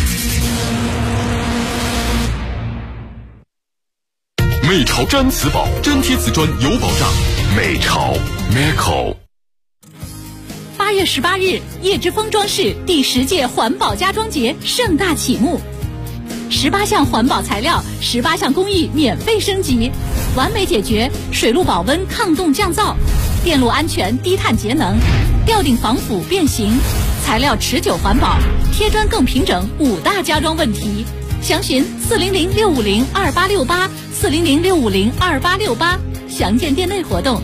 Speaker 21: 美潮毡瓷宝，粘贴瓷砖有保障。美潮 Meco。
Speaker 8: 8月18日，叶之峰装饰第10届环保家装节盛大启幕，18项环保材料，18项工艺免费升级，完美解决水路保温、抗冻降噪、电路安全、低碳节能、吊顶防腐变形、材料持久环保、贴砖更平整5大家装问题。详询400-650-2868，400-650-2868，详见店内活动。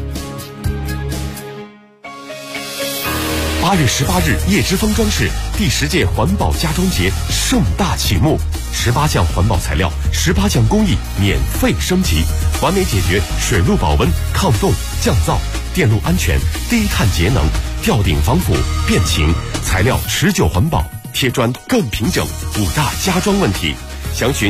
Speaker 21: 8月18日，叶之峰装饰第10届环保家装节盛大启幕，18项环保材料，18项工艺免费升级，完美解决水路保温、抗冻、降噪、电路安全、低碳节能、吊顶防腐、变形、材料持久环保、贴砖更平整5大家装问题。详询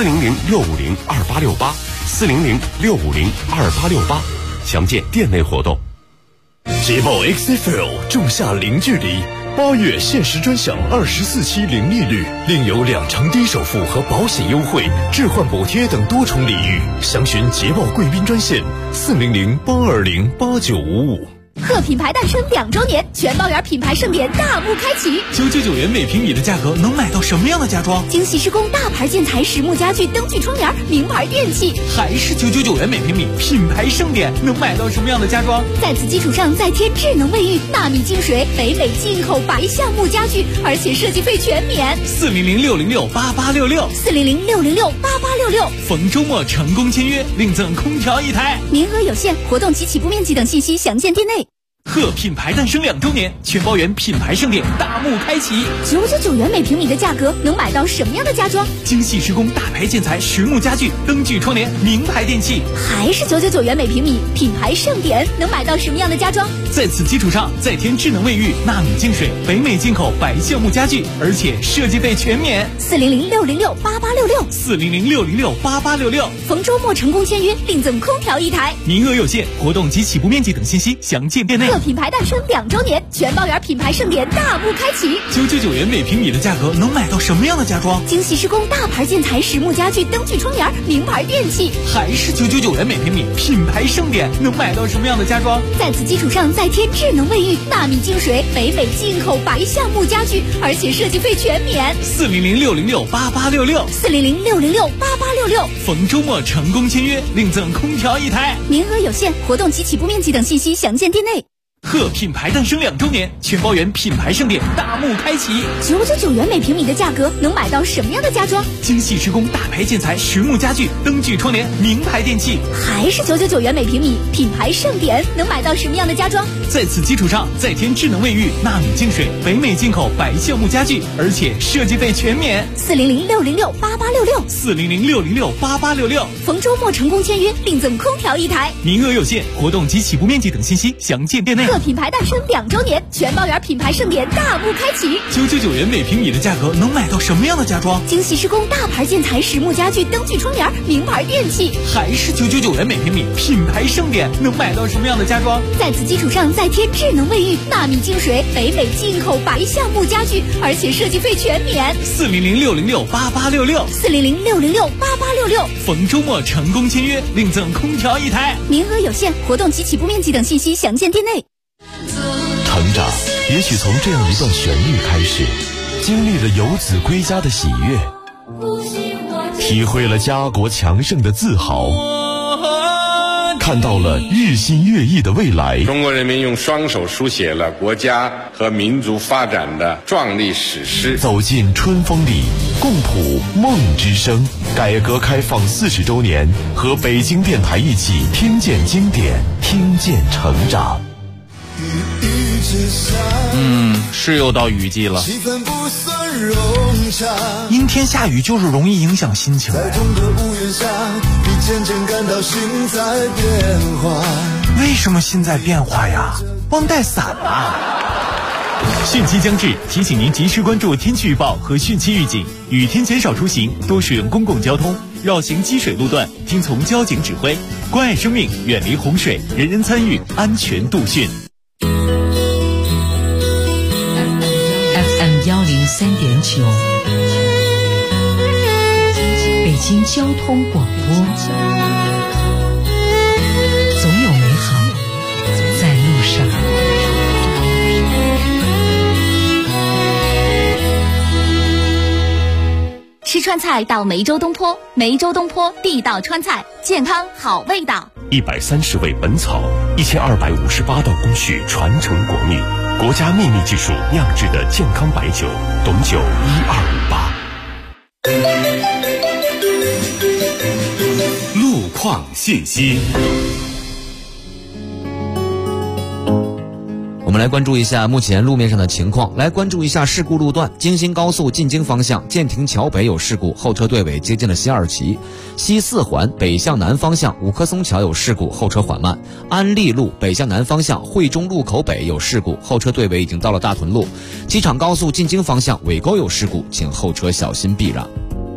Speaker 21: 400-650-2868，400-650-2868，详见店内活动。
Speaker 22: 捷豹 XFL 仲夏零距离，8月限时专享24期零利率，另有2成低首付和保险优惠、置换补贴等多重礼遇。详询捷豹贵宾专线400-820-8955。
Speaker 8: 贺品牌诞生2周年，全包圆品牌盛典大幕开启。
Speaker 7: 999元每平米的价格能买到什么样的家装？
Speaker 8: 精细施工大牌建材、实木家具、灯具窗帘、名牌电器。
Speaker 7: 还是999元每平米，品牌盛典能买到什么样的家装？
Speaker 8: 在此基础上再添智能卫浴、纳米净水、北美进口白橡木家具，而且设计费全免。
Speaker 7: 400-606-8866，400-606-8866。逢周末成功签约，另赠空调1台，
Speaker 8: 名额有限，活动及起步面积等信息详见店内。
Speaker 7: 贺品牌诞生2周年，全包圆品牌盛典大幕开启。
Speaker 8: 999元每平米的价格能买到什么样的家装？
Speaker 7: 精细施工大牌建材、实木家具、灯具窗帘、名牌电器。
Speaker 8: 还是999元每平米，品牌盛典能买到什么样的家装？
Speaker 7: 在此基础上再添智能卫浴、纳米净水、北美进口白橡木家具，而且设计费全免。
Speaker 8: 400-606-8866，400-606-8866。逢周末成功签约，另赠空调1台，
Speaker 7: 名额有限，活动及起步面积等信息详见店内。
Speaker 8: 贺品牌诞生2周年，全包圆品牌盛典大幕开启。
Speaker 7: 999元每平米的价格能买到什么样的家装？
Speaker 8: 精细施工大牌建材、实木家具、灯具窗帘、名牌电器。
Speaker 7: 还是999元每平米，品牌盛典能买到什么样的家装？
Speaker 8: 在此基础上再添智能卫浴、纳米净水、北美进口白橡木家具，而且设计费全免。
Speaker 7: 400-606-8866，400-606-8866。逢周末成功签约，另赠空调1台，
Speaker 8: 名额有限，活动及起步面积等信息详见店内。
Speaker 7: 贺品牌诞生2周年，全包圆品牌盛典大幕开启。
Speaker 8: 999元每平米的价格能买到什么样的家装？
Speaker 7: 精细施工大牌建材、实木家具、灯具窗帘、名牌电器。
Speaker 8: 还是999元每平米，品牌盛典能买到什么样的家装？
Speaker 7: 在此基础上再添智能卫浴、纳米净水、北美进口白橡木家具，而且设计费全免。
Speaker 8: 400-606-8866，400-606-8866。逢周末成功签约，另赠空调1台，
Speaker 7: 名额有限，活动及起步面积等信息详见店内。
Speaker 8: 贺品牌诞生2周年，全包圆品牌盛典大幕开启。
Speaker 7: 999元每平米的价格能买到什么样的家装？
Speaker 8: 精细施工大牌建材、实木家具、灯具窗帘、名牌电器。
Speaker 7: 还是999元每平米，品牌盛典能买到什么样的家装？
Speaker 8: 在此基础上再添智能卫浴、纳米净水、北美进口白橡木家具，而且设计费全免。
Speaker 7: 400-606-8866，400-606-8866。逢周末成功签约，另赠空调1台，
Speaker 8: 名额有限，活动及起步面积等信息详见店内。
Speaker 22: 成长也许从这样一段旋律开始，经历了游子归家的喜悦，
Speaker 21: 体会了家国强盛的自豪，看到了日新月异的未来。
Speaker 3: 中国人民用双手书写了国家和民族发展的壮丽史诗。
Speaker 21: 走进春风里，共谱梦之声。改革开放40周年，和北京电台一起听见经典，听见成长。
Speaker 13: 是又到雨季了。
Speaker 5: 阴天下雨就是容易影响心情。为什么心在变化呀？忘带伞啊！
Speaker 7: 汛期将至，提醒您及时关注天气预报和汛期预警，雨天减少出行，多使用公共交通，绕行积水路段，听从交警指挥，关爱生命，远离洪水，人人参与，安全度汛。
Speaker 1: FM 103.9，北京交通广播，总有美好在路上。
Speaker 8: 吃川菜到梅州东坡，梅州东坡地道川菜，健康好味道。
Speaker 21: 130味本草，1258道工序传承国秘，国家秘密技术酿制的健康白酒，董酒1258。 路况信息。
Speaker 6: 我们来关注一下目前路面上的情况，来关注一下事故路段。京新高速进京方向建亭桥北有事故，后车队尾接近了西二旗。西四环北向南方向五棵松桥有事故，后车缓慢。安利路北向南方向惠中路口北有事故，后车队尾已经到了大屯路。机场高速进京方向尾沟有事故，请后车小心避让。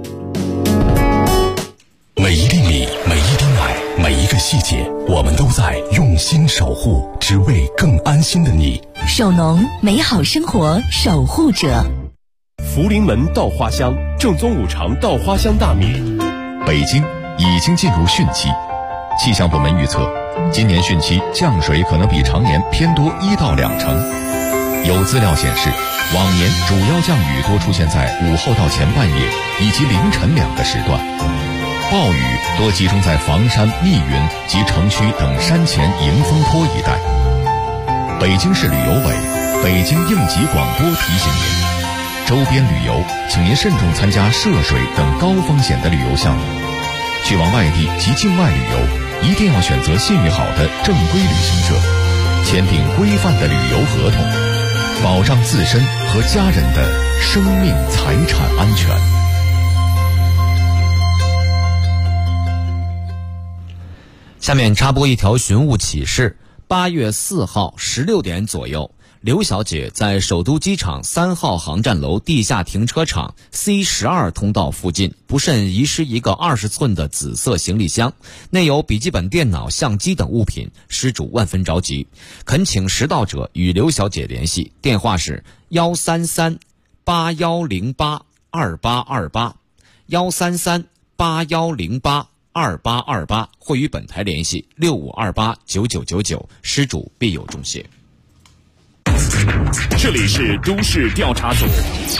Speaker 21: 每一厘米，每一滴奶，每一个细节，我们都在用心守护，只为更安心的你。
Speaker 1: 首农，美好生活守护者。
Speaker 21: 福临门稻花香，正宗五常稻花香大米。
Speaker 23: 北京已经进入汛期，气象部门预测，今年汛期降水可能比常年偏多1到2成。有资料显示，往年主要降雨多出现在午后到前半夜以及凌晨2个时段。暴雨多集中在房山、密云及城区等山前迎风坡一带。北京市旅游委、北京应急广播提醒您，周边旅游请您慎重参加涉水等高风险的旅游项目。去往外地及境外旅游，一定要选择信誉好的正规旅行社，签订规范的旅游合同，保障自身和家人的生命财产安全。
Speaker 6: 下面插播一条寻物启事。8月4号16点左右，刘小姐在首都机场3号航站楼地下停车场 C12 通道附近不慎遗失一个20寸的紫色行李箱，内有笔记本电脑、相机等物品，失主万分着急，恳请拾到者与刘小姐联系，电话是133-8108-2828 133-8108-2828，或与本台联系6528-9999，失主必有重谢。
Speaker 21: 这里是都市调查组，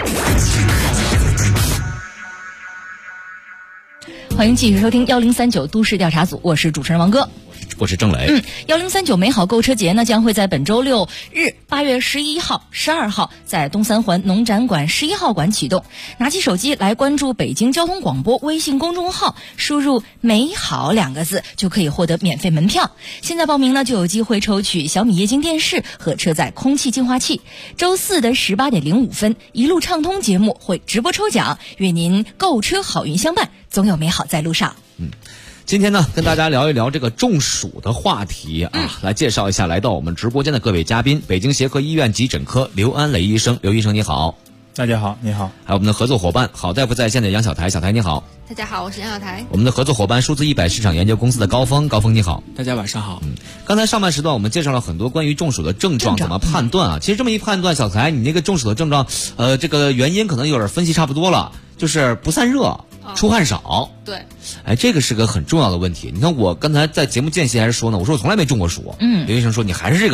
Speaker 1: 欢迎继续收听1039都市调查组，我是主持人王哥。
Speaker 6: 我是郑磊。
Speaker 1: 1039美好购车节呢，将会在本周六日8月11号、12号在东三环农展馆11号馆启动。拿起手机来关注北京交通广播微信公众号，输入美好2个字就可以获得免费门票。现在报名呢，就有机会抽取小米液晶电视和车载空气净化器。周四的18点05分，一路畅通节目会直播抽奖，愿您购车好运相伴，总有美好在路上。
Speaker 6: 今天呢，跟大家聊一聊这个中暑的话题啊，来介绍一下来到我们直播间的各位嘉宾，北京协和医院急诊科刘安磊医生。刘医生你好。
Speaker 14: 大家好，你好。
Speaker 6: 还有我们的合作伙伴好大夫在线的杨小台，小台你好。
Speaker 15: 大家好，我是杨小台。
Speaker 6: 我们的合作伙伴数字100市场研究公司的高峰，高峰你好。
Speaker 13: 大家晚上好。
Speaker 6: 刚才上半时段我们介绍了很多关于中暑的症状怎么判断啊，其实这么一判断，小台你那个中暑的症状这个原因可能有点分析差不多了，就是不散热，出汗少。
Speaker 15: 对，
Speaker 6: 这个是个很重要的问题。你看我刚才在节目间隙还是说呢，我说我从来没中过暑。刘医生说你还是这个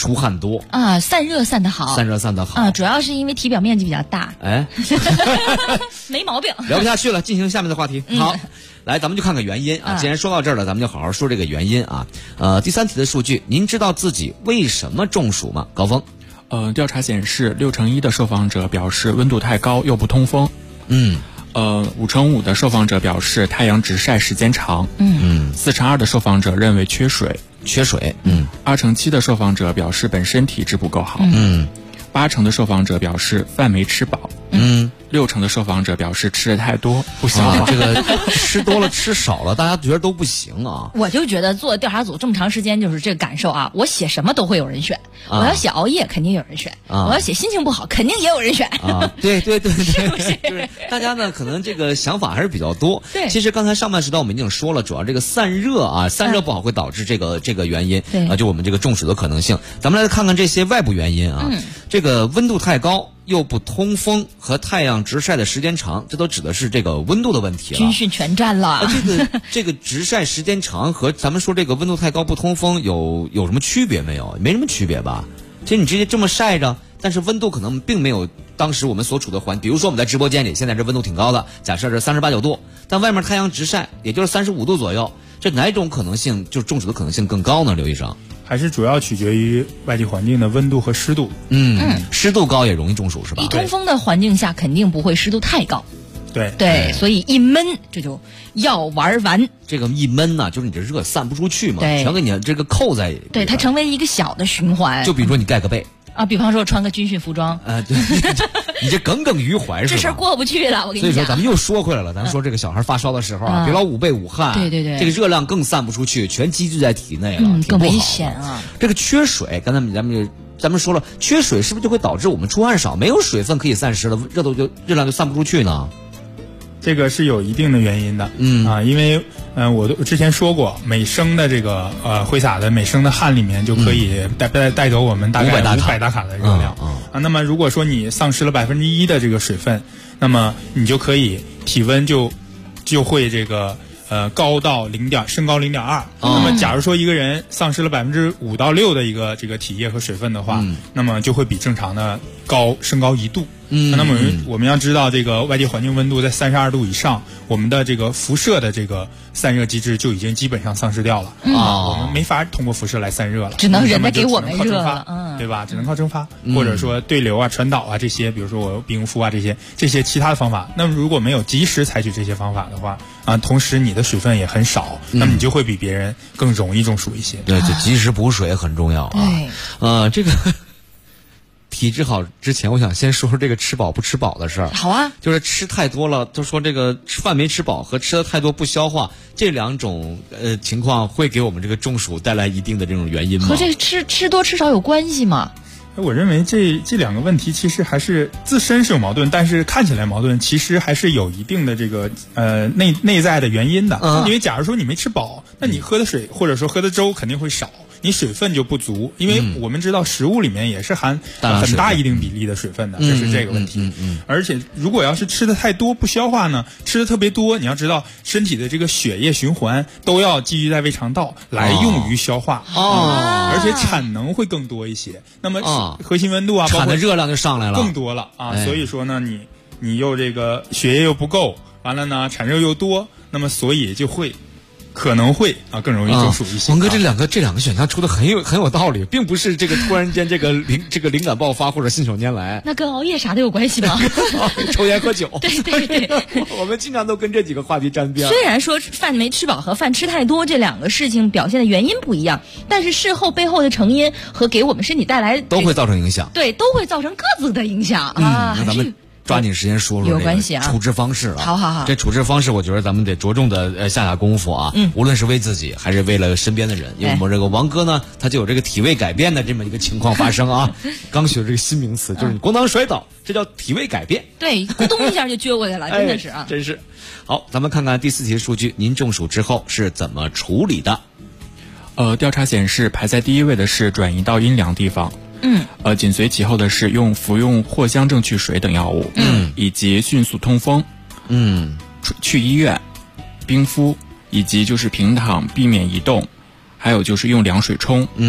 Speaker 6: 出汗多
Speaker 1: 啊，散热散得好，主要是因为体表面积比较大。
Speaker 6: 哎，
Speaker 1: 没毛病。
Speaker 6: 聊不下去了，进行下面的话题。好，来，咱们就看看原因啊。既然说到这儿了，咱们就好好说这个原因啊。第3题的数据，您知道自己为什么中暑吗？高峰。
Speaker 13: 调查显示，61%的受访者表示温度太高又不通风。5%的受访者表示太阳直晒时间长。4%的受访者认为缺水。2%的受访者表示本身体质不够好。8%的受访者表示饭没吃饱。6%的受访者表示吃的太多不消化。
Speaker 6: 这个吃多了吃少了，大家觉得都不行啊。
Speaker 1: 我就觉得做调查组这么长时间，就是这个感受啊。我写什么都会有人选，我要写熬夜肯定有人选，我要写心情不好肯定也有人选。
Speaker 6: 对，
Speaker 1: 是不是？
Speaker 6: 就是大家呢可能这个想法还是比较多。
Speaker 1: 对，
Speaker 6: 其实刚才上半时段我们已经说了，主要这个散热啊，散热不好会导致这个原因啊，就我们这个中暑的可能性。咱们来看看这些外部原因啊，这个温度太高又不通风和太阳直晒的时间长，这都指的是这个温度的问题了。
Speaker 1: 军训全占了。
Speaker 6: 这个直晒时间长和咱们说这个温度太高不通风有什么区别没有？没什么区别吧。其实你直接这么晒着，但是温度可能并没有当时我们所处的环境。比如说我们在直播间里，现在这温度挺高的，假设是38、9度，但外面太阳直晒，也就是35度左右。这哪种可能性就是中暑的可能性更高呢？刘医生。
Speaker 14: 还是主要取决于外界环境的温度和湿度。
Speaker 6: 湿度高也容易中暑是吧？
Speaker 1: 一通风的环境下肯定不会湿度太高。
Speaker 14: 对，
Speaker 1: 所以一闷这就要玩完。
Speaker 6: 这个一闷呢，就是你这热散不出去嘛，全给你这个扣在。
Speaker 1: 对，它成为一个小的循环。
Speaker 6: 就比如说你盖个被
Speaker 1: 啊，比方说穿个军训服装，
Speaker 6: 对，你这耿耿于怀是吧？
Speaker 1: 这事儿过不去了，我跟你讲。
Speaker 6: 所以说咱们又说回来了，咱说这个小孩发烧的时候啊，别老捂被捂汗，
Speaker 1: 对，
Speaker 6: 这个热量更散不出去，全积聚在体内了，
Speaker 1: 更危险啊。
Speaker 6: 这个缺水，刚才咱们说了，缺水是不是就会导致我们出汗少，没有水分可以散失了，热量就散不出去呢？
Speaker 14: 这个是有一定的原因的，因为我之前说过，每升的这个挥洒的每升的汗里面就可以带走我们大概500大卡的热量那么如果说你丧失了1%的这个水分，那么你就可以体温就会这个高到升高0.2。那么假如说一个人丧失了5%到6%的一个这个体液和水分的话，那么就会比正常的升高1度。那么我们要知道，这个外界环境温度在32度以上，我们的这个辐射的这个散热机制就已经基本上丧失掉了我们没法通过辐射来散热了，
Speaker 1: 只能人家给我们热了，
Speaker 14: 对吧？只能靠蒸发，或者说对流啊、传导啊这些，比如说我冰敷啊这些其他的方法。那么如果没有及时采取这些方法的话同时你的水分也很少，那么你就会比别人更容易中暑一些。
Speaker 6: 对，就及时补水很重要啊。这个。体质好之前，我想先说说这个吃饱不吃饱的事儿。
Speaker 1: 好啊，
Speaker 6: 就是吃太多了，就说这个吃饭没吃饱和吃的太多不消化这两种情况，会给我们这个中暑带来一定的这种原因吗？
Speaker 1: 和这吃多吃少有关系吗？
Speaker 14: 我认为这两个问题其实还是自身是有矛盾，但是看起来矛盾，其实还是有一定的这个内在的原因的。因为假如说你没吃饱，那你喝的水或者说喝的粥肯定会少。你水分就不足，因为我们知道食物里面也是含很大一定比例的水分的，这是这个问题。而且如果要是吃的太多不消化呢，吃的特别多，你要知道身体的这个血液循环都要积聚在胃肠道来用于消化而且产能会更多一些。那么核心温度啊，
Speaker 6: 产的热量就上来了，
Speaker 14: 更多了所以说呢，你又这个血液又不够，完了呢产热又多，那么所以就会。可能会更容易中暑一些。
Speaker 6: 王哥，这两个选项出的很有道理，并不是这个突然间这个灵感爆发或者信手拈来。
Speaker 1: 那跟熬夜啥的有关系吗？
Speaker 6: 抽烟喝酒。
Speaker 1: 对，
Speaker 6: 我们经常都跟这几个话题沾边。
Speaker 1: 虽然说饭没吃饱和饭吃太多这两个事情表现的原因不一样，但是事后背后的成因和给我们身体带来
Speaker 6: 都会造成影响。
Speaker 1: 对，都会造成各自的影响
Speaker 6: 那咱们抓紧时间说
Speaker 1: 有关系
Speaker 6: 处置方式了。
Speaker 1: 好，
Speaker 6: 这处置方式我觉得咱们得着重的下功夫无论是为自己还是为了身边的人。因为我们这个王哥呢，他就有这个体位改变的这么一个情况发生刚学这个新名词，就是你咣当摔倒，这叫体位改变。
Speaker 1: 对，咕咚一下就撅过去了，真的是
Speaker 6: 真是。好，咱们看看第4题数据，您中暑之后是怎么处理的？
Speaker 13: 调查显示，排在第一位的是转移到阴凉地方。紧随其后的是服用藿香正气水等药物，以及迅速通风，去医院，冰敷，以及就是平躺避免移动，还有就是用凉水冲，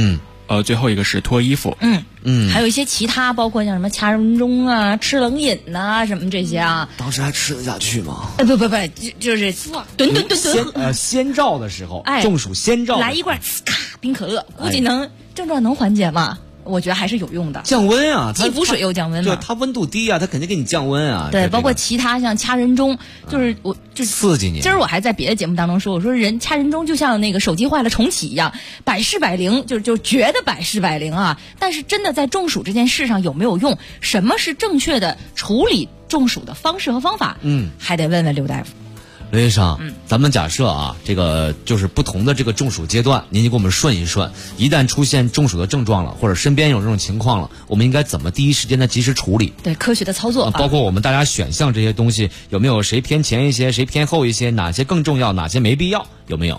Speaker 13: 最后一个是脱衣服。
Speaker 1: 还有一些其他，包括像什么掐人中啊、吃冷饮呐、什么这些啊。
Speaker 6: 当时还吃得下去吗？
Speaker 1: 不，就是蹲。
Speaker 6: 先兆的时候，中暑先兆
Speaker 1: 来一罐咔冰可乐，估计症状能缓解吗？我觉得还是有用的，
Speaker 6: 降温啊，
Speaker 1: 既补水又降温嘛。
Speaker 6: 对，它温度低啊，它肯定给你降温啊。
Speaker 1: 对，包括其他像掐人中，就是
Speaker 6: 刺激你。
Speaker 1: 今儿我还在别的节目当中说，我说掐人中就像那个手机坏了重启一样，百试百灵，就觉得百试百灵啊。但是真的在中暑这件事上有没有用？什么是正确的处理中暑的方式和方法？还得问问刘大夫。
Speaker 6: 刘医生，咱们假设啊，这个就是不同的这个中暑阶段，您就给我们顺一顺。一旦出现中暑的症状了，或者身边有这种情况了，我们应该怎么第一时间的及时处理？
Speaker 1: 对，科学的操作，
Speaker 6: 包括我们大家选项这些东西，有没有谁偏前一些，谁偏后一些，哪些更重要，哪些没必要，有没有？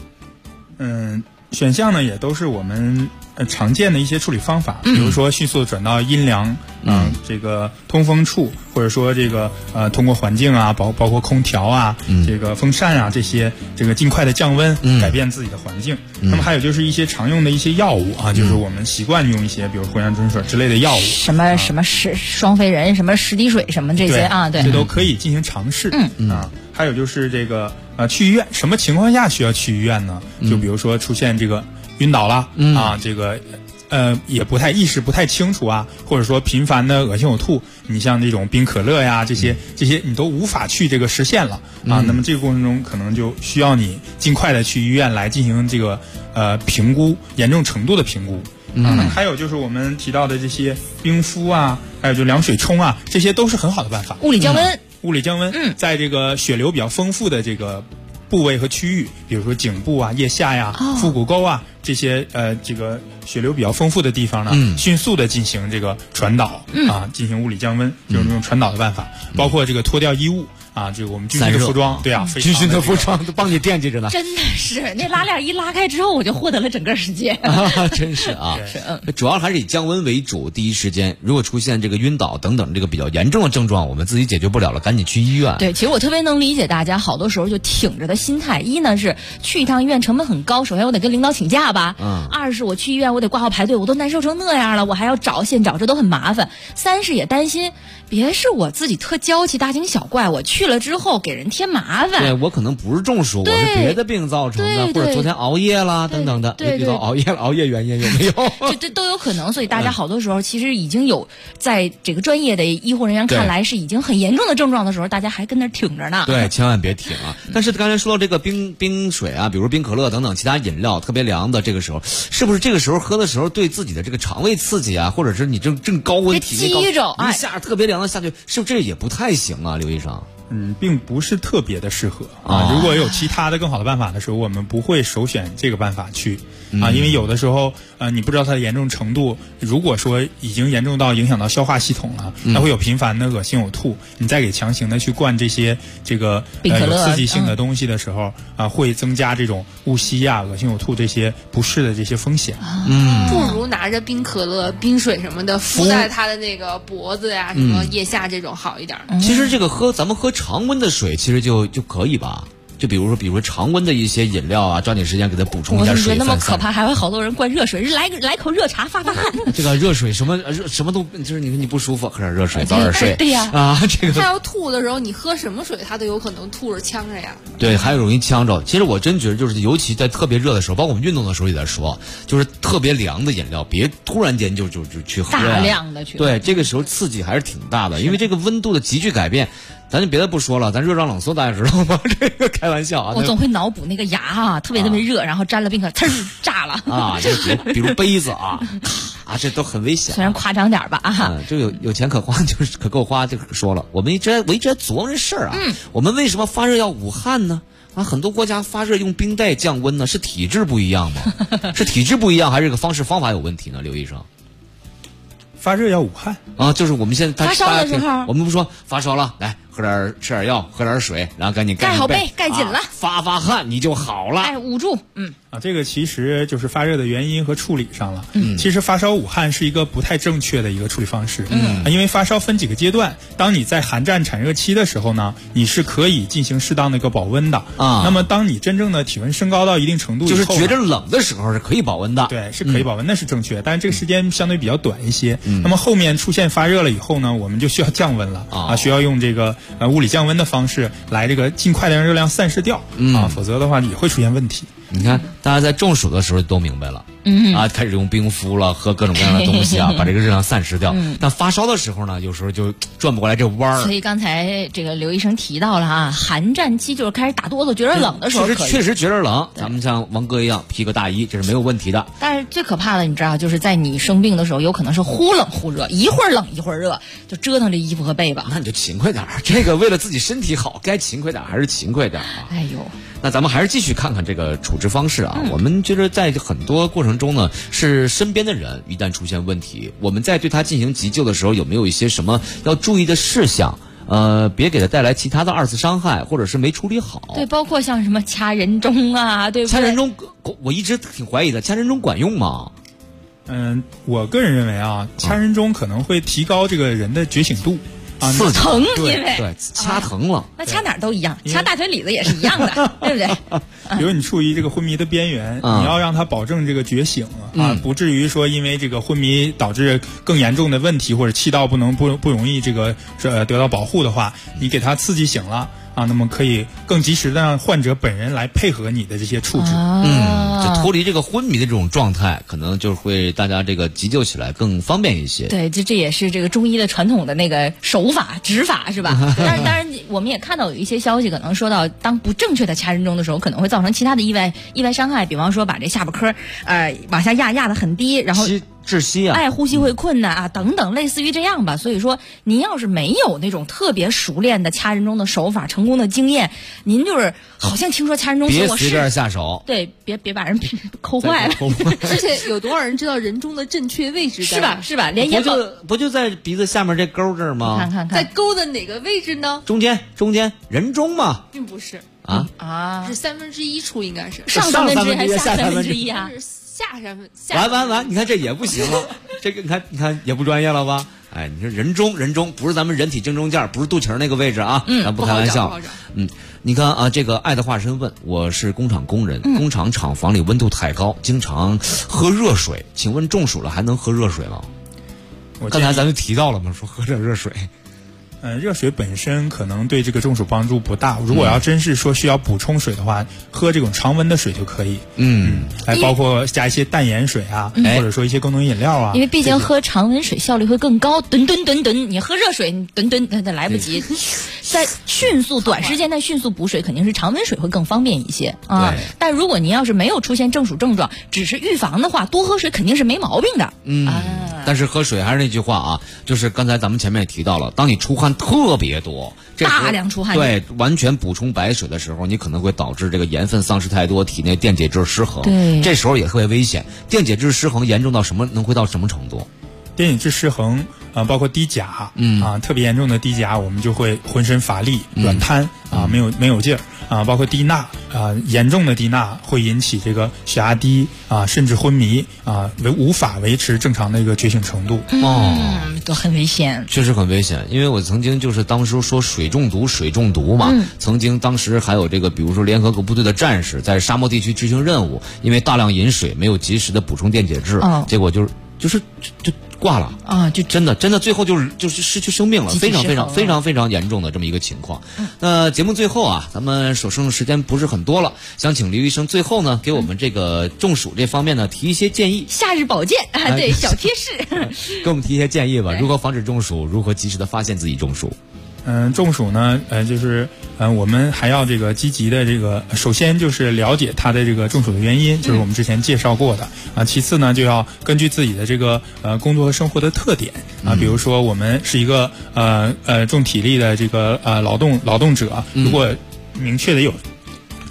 Speaker 14: 选项呢也都是我们常见的一些处理方法，比如说迅速转到阴凉，这个通风处，或者说这个通过环境啊，包括空调啊，这个风扇啊这些，这个尽快的降温，改变自己的环境。那么还有就是一些常用的一些药物啊，就是我们习惯用一些，比如藿香正水之类的药物，
Speaker 1: 什么双飞人，什么十滴水什么这些啊，对，
Speaker 14: 这都可以进行尝试。还有就是这个去医院，什么情况下需要去医院呢？就比如说出现这个晕倒了这个也意识不太清楚啊，或者说频繁的恶心呕吐，你像这种冰可乐呀这些你都无法去这个实现了那么这个过程中可能就需要你尽快的去医院来进行这个评估严重程度的评估。还有就是我们提到的这些冰敷啊，还有就凉水冲啊，这些都是很好的办法。
Speaker 1: 物理降温，
Speaker 14: 在这个血流比较丰富的这个部位和区域，比如说颈部啊、腋下呀、腹股沟啊这些这个血流比较丰富的地方呢，迅速的进行这个传导进行物理降温，就是这种传导的办法，包括这个脱掉衣物这个我们军训的服装，对啊，
Speaker 6: 军训的服装都帮你惦记着呢。
Speaker 1: 真的是那拉链一拉开之后，我就获得了整个世界。
Speaker 6: 真是啊，主要还是以降温为主。第一时间，如果出现这个晕倒等等这个比较严重的症状，我们自己解决不了了，赶紧去医院。
Speaker 1: 对，其实我特别能理解大家好多时候就挺着的心态。一呢是去一趟医院成本很高，首先我得跟领导请假吧。二是我去医院我得挂号排队，我都难受成那样了，我还要现找，这都很麻烦。三是也担心别是我自己特娇气大惊小怪，我去了之后给人添麻烦。
Speaker 6: 对，我可能不是中暑，我是别的病造成的，或者昨天熬夜啦等等的。遇到熬夜原因有没有？
Speaker 1: 这都有可能。所以大家好多时候其实已经有在这个专业的医护人员看来是已经很严重的症状的时候，大家还跟那挺着呢。
Speaker 6: 对，千万别挺啊！但是刚才说到这个冰水啊，比如冰可乐等等其他饮料特别凉的这个时候，是不是这个时候喝的时候对自己的这个肠胃刺激啊，或者是你正高温体内一下特别凉的下去，是不是这也不太行啊，刘医生？
Speaker 14: 并不是特别的适合如果有其他的更好的办法的时候，我们不会首选这个办法去因为有的时候你不知道它的严重程度，如果说已经严重到影响到消化系统了，它会有频繁的恶心呕吐，你再给强行的去灌这些这个有刺激性的东西的时候会增加这种误吸恶心呕吐这些不适的这些风险。
Speaker 15: 不如拿着冰可乐、冰水什么的敷在他的那个脖子呀、什么腋下这种好一点。
Speaker 6: 其实这个咱们喝常温的水其实就可以吧。就比如说常温的一些饮料啊，抓紧时间给它补充一下水分。
Speaker 1: 我觉得那么可怕，还会好多人灌热水，来口热茶发汗。
Speaker 6: 这个热水什么都就是你不舒服，喝点热水早点睡。
Speaker 1: 对呀
Speaker 6: 这个
Speaker 15: 他要吐的时候，你喝什么水，他都有可能吐着呛着呀。
Speaker 6: 对，还容易呛着。其实我真觉得，就是尤其在特别热的时候，包括我们运动的时候也在说，就是特别凉的饮料，别突然间就去喝
Speaker 1: 大量的去喝。
Speaker 6: 对，这个时候刺激还是挺大的，因为这个温度的急剧改变。咱就别的不说了，咱热胀冷缩大家知道吗？这个开玩笑
Speaker 1: 我总会脑补那个牙特别热，然后沾了冰可呲炸了
Speaker 6: 这比如杯子这都很危险。
Speaker 1: 虽然夸张点吧
Speaker 6: 就有钱可花，就是可够花，就说了。我一直在琢磨这事儿我们为什么发热要捂汗呢？很多国家发热用冰袋降温呢，是体质不一样吗？是体质不一样，还是这个方法有问题呢？刘医生，
Speaker 14: 发热要捂汗
Speaker 6: 就是我们现在
Speaker 1: 发烧的时候，
Speaker 6: 我们不说发烧了，来吃点药，喝点水，然后赶紧
Speaker 1: 盖好被，盖紧了，
Speaker 6: 发汗你就好了。
Speaker 1: 哎，捂住，
Speaker 14: 这个其实就是发热的原因和处理上了。其实发烧捂汗是一个不太正确的一个处理方式。因为发烧分几个阶段，当你在寒战产热期的时候呢，你是可以进行适当的一个保温的啊。那么当你真正的体温升高到一定程度以后，
Speaker 6: 就是觉着冷的时候是可以保温的。
Speaker 14: 对，是可以保温，那是正确。但是这个时间相对比较短一些。那么后面出现发热了以后呢，我们就需要降温了啊，需要用这个物理降温的方式来这个尽快的让热量散失掉啊，否则的话也会出现问题。
Speaker 6: 你看，大家在中暑的时候都明白了，开始用冰敷了，喝各种各样的东西啊，把这个热量散失掉。但发烧的时候呢，有时候就转不过来这弯儿。
Speaker 1: 所以刚才这个刘医生提到了啊，寒战期就是开始打哆嗦、觉得冷的时候，
Speaker 6: 确实觉得冷。咱们像王哥一样披个大衣，这是没有问题的。
Speaker 1: 但是最可怕的，你知道，就是在你生病的时候，有可能是忽冷忽热，一会儿冷一会儿热，就折腾这衣服和被吧。
Speaker 6: 那你就勤快点，这个为了自己身体好，该勤快点还是勤快点啊。
Speaker 1: 哎呦。
Speaker 6: 那咱们还是继续看看这个处置方式啊。我们觉得在很多过程中呢，是身边的人一旦出现问题，我们在对他进行急救的时候，有没有一些什么要注意的事项？别给他带来其他的二次伤害，或者是没处理好。
Speaker 1: 对，包括像什么掐人中啊，对不对？
Speaker 6: 掐人中，我一直挺怀疑的，掐人中管用吗？
Speaker 14: 我个人认为啊，掐人中可能会提高这个人的觉醒度。
Speaker 6: 刺
Speaker 1: 疼，因为
Speaker 6: 对掐疼了，
Speaker 1: 那掐哪儿都一样，掐大腿里子也是一样的，对不对？
Speaker 14: 比如你处于这个昏迷的边缘，你要让他保证这个觉醒啊，不至于说因为这个昏迷导致更严重的问题，或者气道不容易这个得到保护的话，你给他刺激醒了啊，那么可以更及时的让患者本人来配合你的这些处置。
Speaker 6: 就脱离这个昏迷的这种状态，可能就会大家这个急救起来更方便一些。
Speaker 1: 对，这也是这个中医的传统的那个手法指法是吧？但是当然我们也看到有一些消息可能说到，当不正确的掐人中的时候，可能会造成其他的意外伤害，比方说把这下巴颏往下压得很低，然后
Speaker 6: 窒息啊，
Speaker 1: 呼吸会困难啊，等等，类似于这样吧。所以说，您要是没有那种特别熟练的掐人中的手法、成功的经验，您就是好像听说掐人中
Speaker 6: 别随便下手，
Speaker 1: 对，别把人抠坏了。
Speaker 15: 而且有多少人知道人中的正确位置？
Speaker 1: 是吧？连眼
Speaker 6: 不就在鼻子下面这沟这儿吗？
Speaker 1: 看，
Speaker 15: 在沟的哪个位置呢？
Speaker 6: 中间人中嘛，
Speaker 15: 并不是
Speaker 6: 啊，
Speaker 15: 是1/3处，应该是
Speaker 1: 上3分之一还是下1/3啊？
Speaker 15: 下3分，
Speaker 6: 完，你看这也不行了，这个你看也不专业了吧？哎，你说人中不是咱们人体正中间，不是肚脐那个位置啊，咱不开玩笑。你看啊，这个爱的化身问，我是工厂工人，工厂厂房里温度太高，经常喝热水，请问中暑了还能喝热水吗？刚才咱们提到了嘛，说喝点热水。
Speaker 14: 热水本身可能对这个中暑帮助不大，如果要真是说需要补充水的话，喝这种常温的水就可以。还包括加一些淡盐水啊，或者说一些功能饮料啊。
Speaker 1: 因为毕竟喝常温水效率会更高，吨，你喝热水，你吨，那来不及。在短时间内迅速补水，肯定是常温水会更方便一些啊。但如果您要是没有出现中暑症状，只是预防的话，多喝水肯定是没毛病的。
Speaker 6: 但是喝水还是那句话啊，就是刚才咱们前面也提到了，当你出汗特别多，
Speaker 1: 大量出汗，
Speaker 6: 对，完全补充白水的时候，你可能会导致这个盐分丧失太多，体内电解质失衡。
Speaker 1: 对，
Speaker 6: 这时候也特别危险。电解质失衡严重到会到什么程度？
Speaker 14: 电解质失衡包括低钾特别严重的低钾，我们就会浑身乏力、软瘫没有劲儿包括低钠严重的低钠会引起这个血压低甚至昏迷无法维持正常的一个觉醒程度。
Speaker 1: 都很危险，
Speaker 6: 确实很危险。因为我曾经就是当时说水中毒嘛，曾经当时还有这个比如说联合国部队的战士在沙漠地区执行任务，因为大量饮水没有及时的补充电解质，结果就挂了
Speaker 1: 啊！就
Speaker 6: 真的最后就是失去生命了，非常严重的这么一个情况。那节目最后啊，咱们所剩的时间不是很多了，想请刘医生最后呢给我们这个中暑这方面呢提一些建议，
Speaker 1: 夏日保健对小贴士，
Speaker 6: 给我们提一些建议吧，如何防止中暑，如何及时的发现自己中暑。
Speaker 14: 中暑呢，就是我们还要这个积极的这个，首先就是了解它的这个中暑的原因，就是我们之前介绍过的其次呢，就要根据自己的这个工作和生活的特点比如说我们是一个重体力的这个劳动者，如果明确的有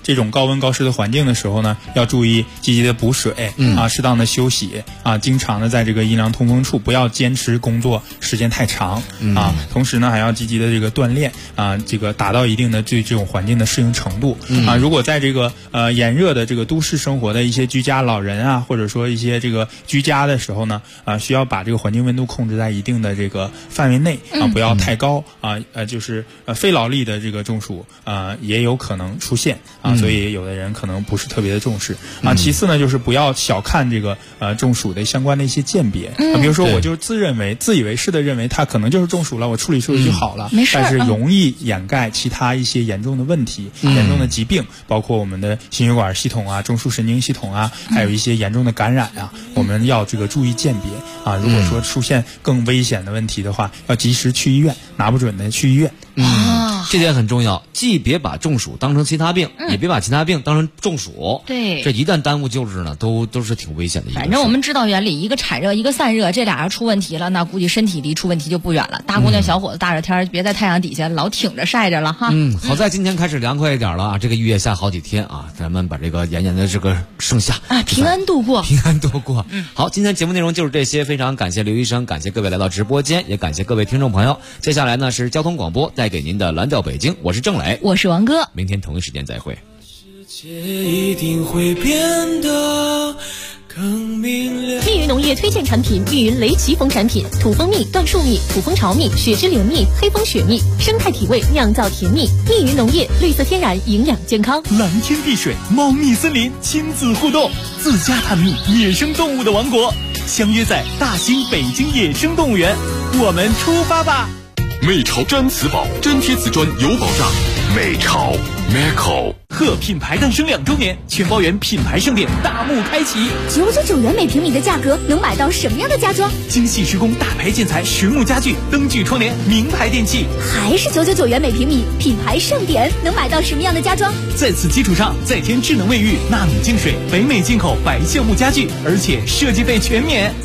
Speaker 14: 这种高温高湿的环境的时候呢，要注意积极的补水适当的休息经常的在这个阴凉通风处，不要坚持工作时间太长同时呢还要积极的这个锻炼这个达到一定的对这种环境的适应程度如果在这个炎热的这个都市生活的一些居家老人或者说一些这个居家的时候呢需要把这个环境温度控制在一定的这个范围内不要太高就是非劳力的这个中暑也有可能出现所以有的人可能不是特别的重视其次呢就是不要小看这个中暑的相关的一些鉴别比如说我就自以为是的认为他可能就是中暑了，我处理就好了但是容易掩盖其他一些严重的问题严重的疾病，包括我们的心血管系统中枢神经系统还有一些严重的感染我们要这个注意鉴别如果说出现更危险的问题的话，要及时去医院，拿不准的去医院
Speaker 6: 这点很重要，既别把中暑当成其他病也别把其他病当成中暑
Speaker 1: 对，
Speaker 6: 这一旦耽误救治呢都是挺危险的一个事。
Speaker 1: 反正我们知道原理，一个产热一个散热，这俩要出问题了，那估计身体离出问题就不远了。大姑娘小伙子大热天别在太阳底下老挺着晒着了哈
Speaker 6: 好在今天开始凉快一点了这个雨也下好几天咱们把这个炎炎的这个盛夏
Speaker 1: 平安度过
Speaker 6: 好，今天节目内容就是这些，非常感谢刘医生，感谢各位来到直播间，也感谢各位听众朋友。接下来呢是交通广播带给您的蓝调北京，我是郑磊，
Speaker 1: 我是王哥，
Speaker 6: 明天同一时间再会。
Speaker 4: 世界一定会变得更明亮。
Speaker 9: 密云农业推荐产品：密云雷奇蜂产品，土蜂蜜、椴树蜜、土蜂巢蜜、雪之莲蜜、黑蜂雪蜜，生态体味，酿造甜蜜。密云农业，绿色天然，营养健康。
Speaker 7: 蓝天碧水，茂密森林，亲子互动，自家探秘野生动物的王国，相约在大兴北京野生动物园，我们出发吧！
Speaker 21: 美潮毡瓷宝，粘贴瓷砖有保障。美潮 Meco。
Speaker 7: 贺品牌诞生2周年，全包园品牌盛典大幕开启。
Speaker 9: 999元每平米的价格，能买到什么样的家装？
Speaker 7: 精细施工，大牌建材，实木家具，灯具窗帘，名牌电器。
Speaker 9: 还是999元每平米，品牌盛典，能买到什么样的家装？
Speaker 7: 在此基础上，再添智能卫浴、纳米净水、北美进口白橡木家具，而且设计费全免。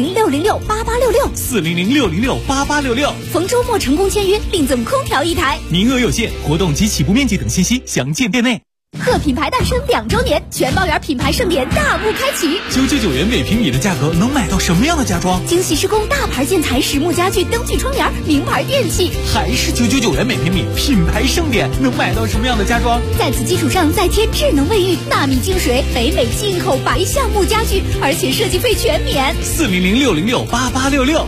Speaker 9: 400-606-8866，400-606-8866。逢周末成功签约，另赠空调1台，
Speaker 7: 名额有限，活动及起步面积等信息详见店内。
Speaker 9: 贺品牌诞生2周年，全包园品牌盛典大幕开启。
Speaker 7: 999元每平米的价格，能买到什么样的家装？
Speaker 9: 精细施工，大牌建材，实木家具，灯具窗帘，名牌电器。
Speaker 7: 还是999元每平米，品牌盛典，能买到什么样的家装？
Speaker 9: 在此基础上再添智能卫浴、纳米净水、北美进口白橡木家具，而且设计费全免。
Speaker 7: 400-606-8866，400-606-8866。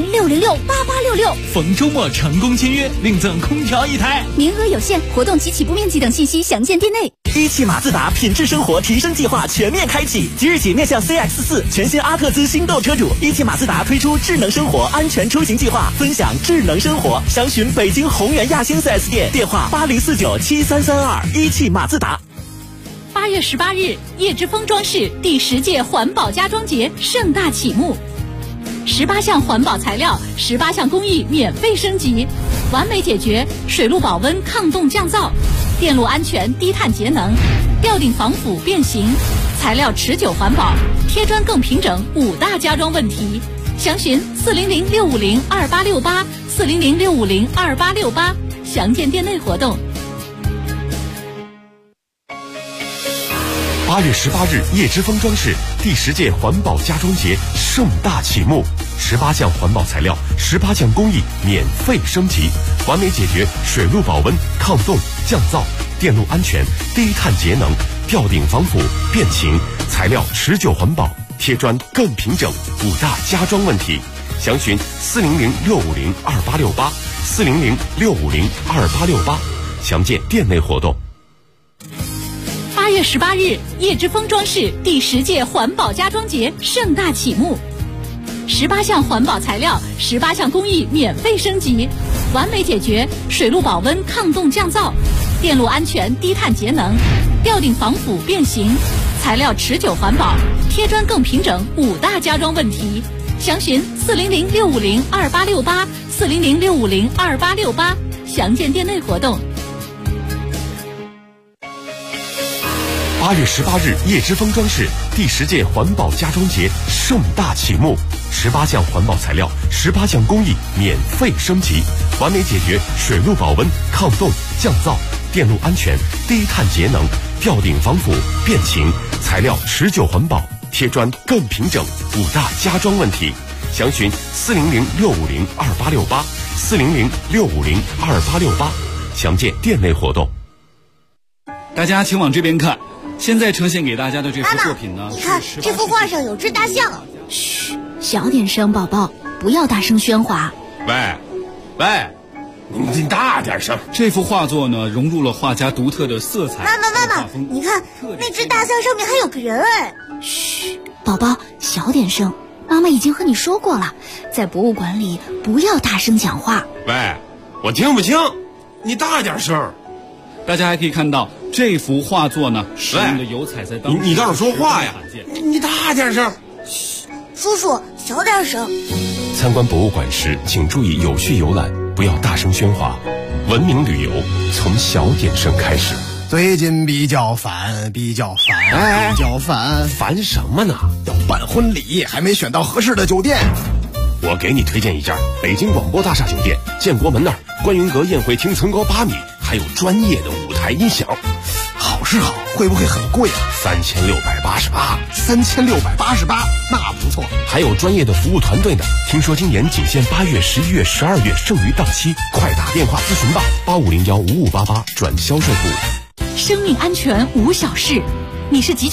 Speaker 7: 逢周末成功签约，另赠空调1台，
Speaker 9: 名额有限，活动及起步面积等信息详见店内。
Speaker 10: 一汽马自达品质生活提升计划全面开启，即日起面向 CX-4 全新阿特兹新购车主，一汽马自达推出智能生活安全出行计划，分享智能生活。详询北京宏源亚星 4S 店，电话80497332。一汽马自达。
Speaker 8: 8月18日，叶之峰装饰第10届环保家装节盛大启幕，18项环保材料，18项工艺免费升级，完美解决水路保温、抗冻降噪、电路安全、低碳节能、吊顶防腐变形、材料持久环保、贴砖更平整5大家装问题。详询400-650-2868，400-650-2868，详见店内活动。
Speaker 21: 8月18日，叶之峰装饰第10届环保家装节盛大启幕，18项环保材料，18项工艺免费升级，完美解决水路保温、抗冻、降噪、电路安全、低碳节能、吊顶防腐、变形、材料持久环保、贴砖更平整5大家装问题。详询400-650-2868，400-650-2868，详见店内活动。
Speaker 8: 8月18日，叶之峰装饰第10届环保家装节盛大启幕，18项环保材料，18项工艺免费升级，完美解决水路保温、抗冻降噪、电路安全、低碳节能、吊顶防腐变形、材料持久环保、贴砖更平整5大家装问题。详询400-650-2868，400-650-2868，详见店内活动。
Speaker 21: 8月18日，叶之峰装饰第10届环保家装节盛大启幕，18项环保材料，18项工艺免费升级，完美解决水路保温、抗冻、降噪、 电路安全，低碳节能，吊顶防腐变形，材料持久环保，贴砖更平整，5大家装问题。详询400-650-2868，400-650-2868，详见店内活动。
Speaker 2: 大家请往这边看，现在呈现给大家的这幅作品呢，
Speaker 12: 你看这幅画上有只大象。
Speaker 16: 嘘，小点声，宝宝，不要大声喧哗。
Speaker 21: 喂，你大点声。
Speaker 2: 这幅画作呢，融入了画家独特的色彩。
Speaker 12: 妈妈，你看那只大象上面还有个人哎。
Speaker 16: 嘘，宝宝，小点声。妈妈已经和你说过了，在博物馆里不要大声讲话。
Speaker 21: 喂，我听不清，你大点声。
Speaker 2: 大家还可以看到这幅画作呢，使用的油彩在当
Speaker 21: 你倒是说话呀！你大点声。
Speaker 12: 嘘，叔叔小点声。
Speaker 21: 参观博物馆时，请注意有序游览，不要大声喧哗。文明旅游从小点声开始。
Speaker 24: 最近比较烦，
Speaker 21: 烦什么呢？
Speaker 24: 要办婚礼，还没选到合适的酒店。
Speaker 21: 我给你推荐一家北京广播大厦酒店，建国门那儿，观云阁宴会厅层高8米，还有专业的舞台音响。
Speaker 24: 好是好，会不会很贵啊？3688，那不错。
Speaker 21: 还有专业的服务团队呢。听说今年仅限8月、11月、12月剩余档期，快打电话咨询吧，85015588转销售部。
Speaker 8: 生命安全无小事，你是急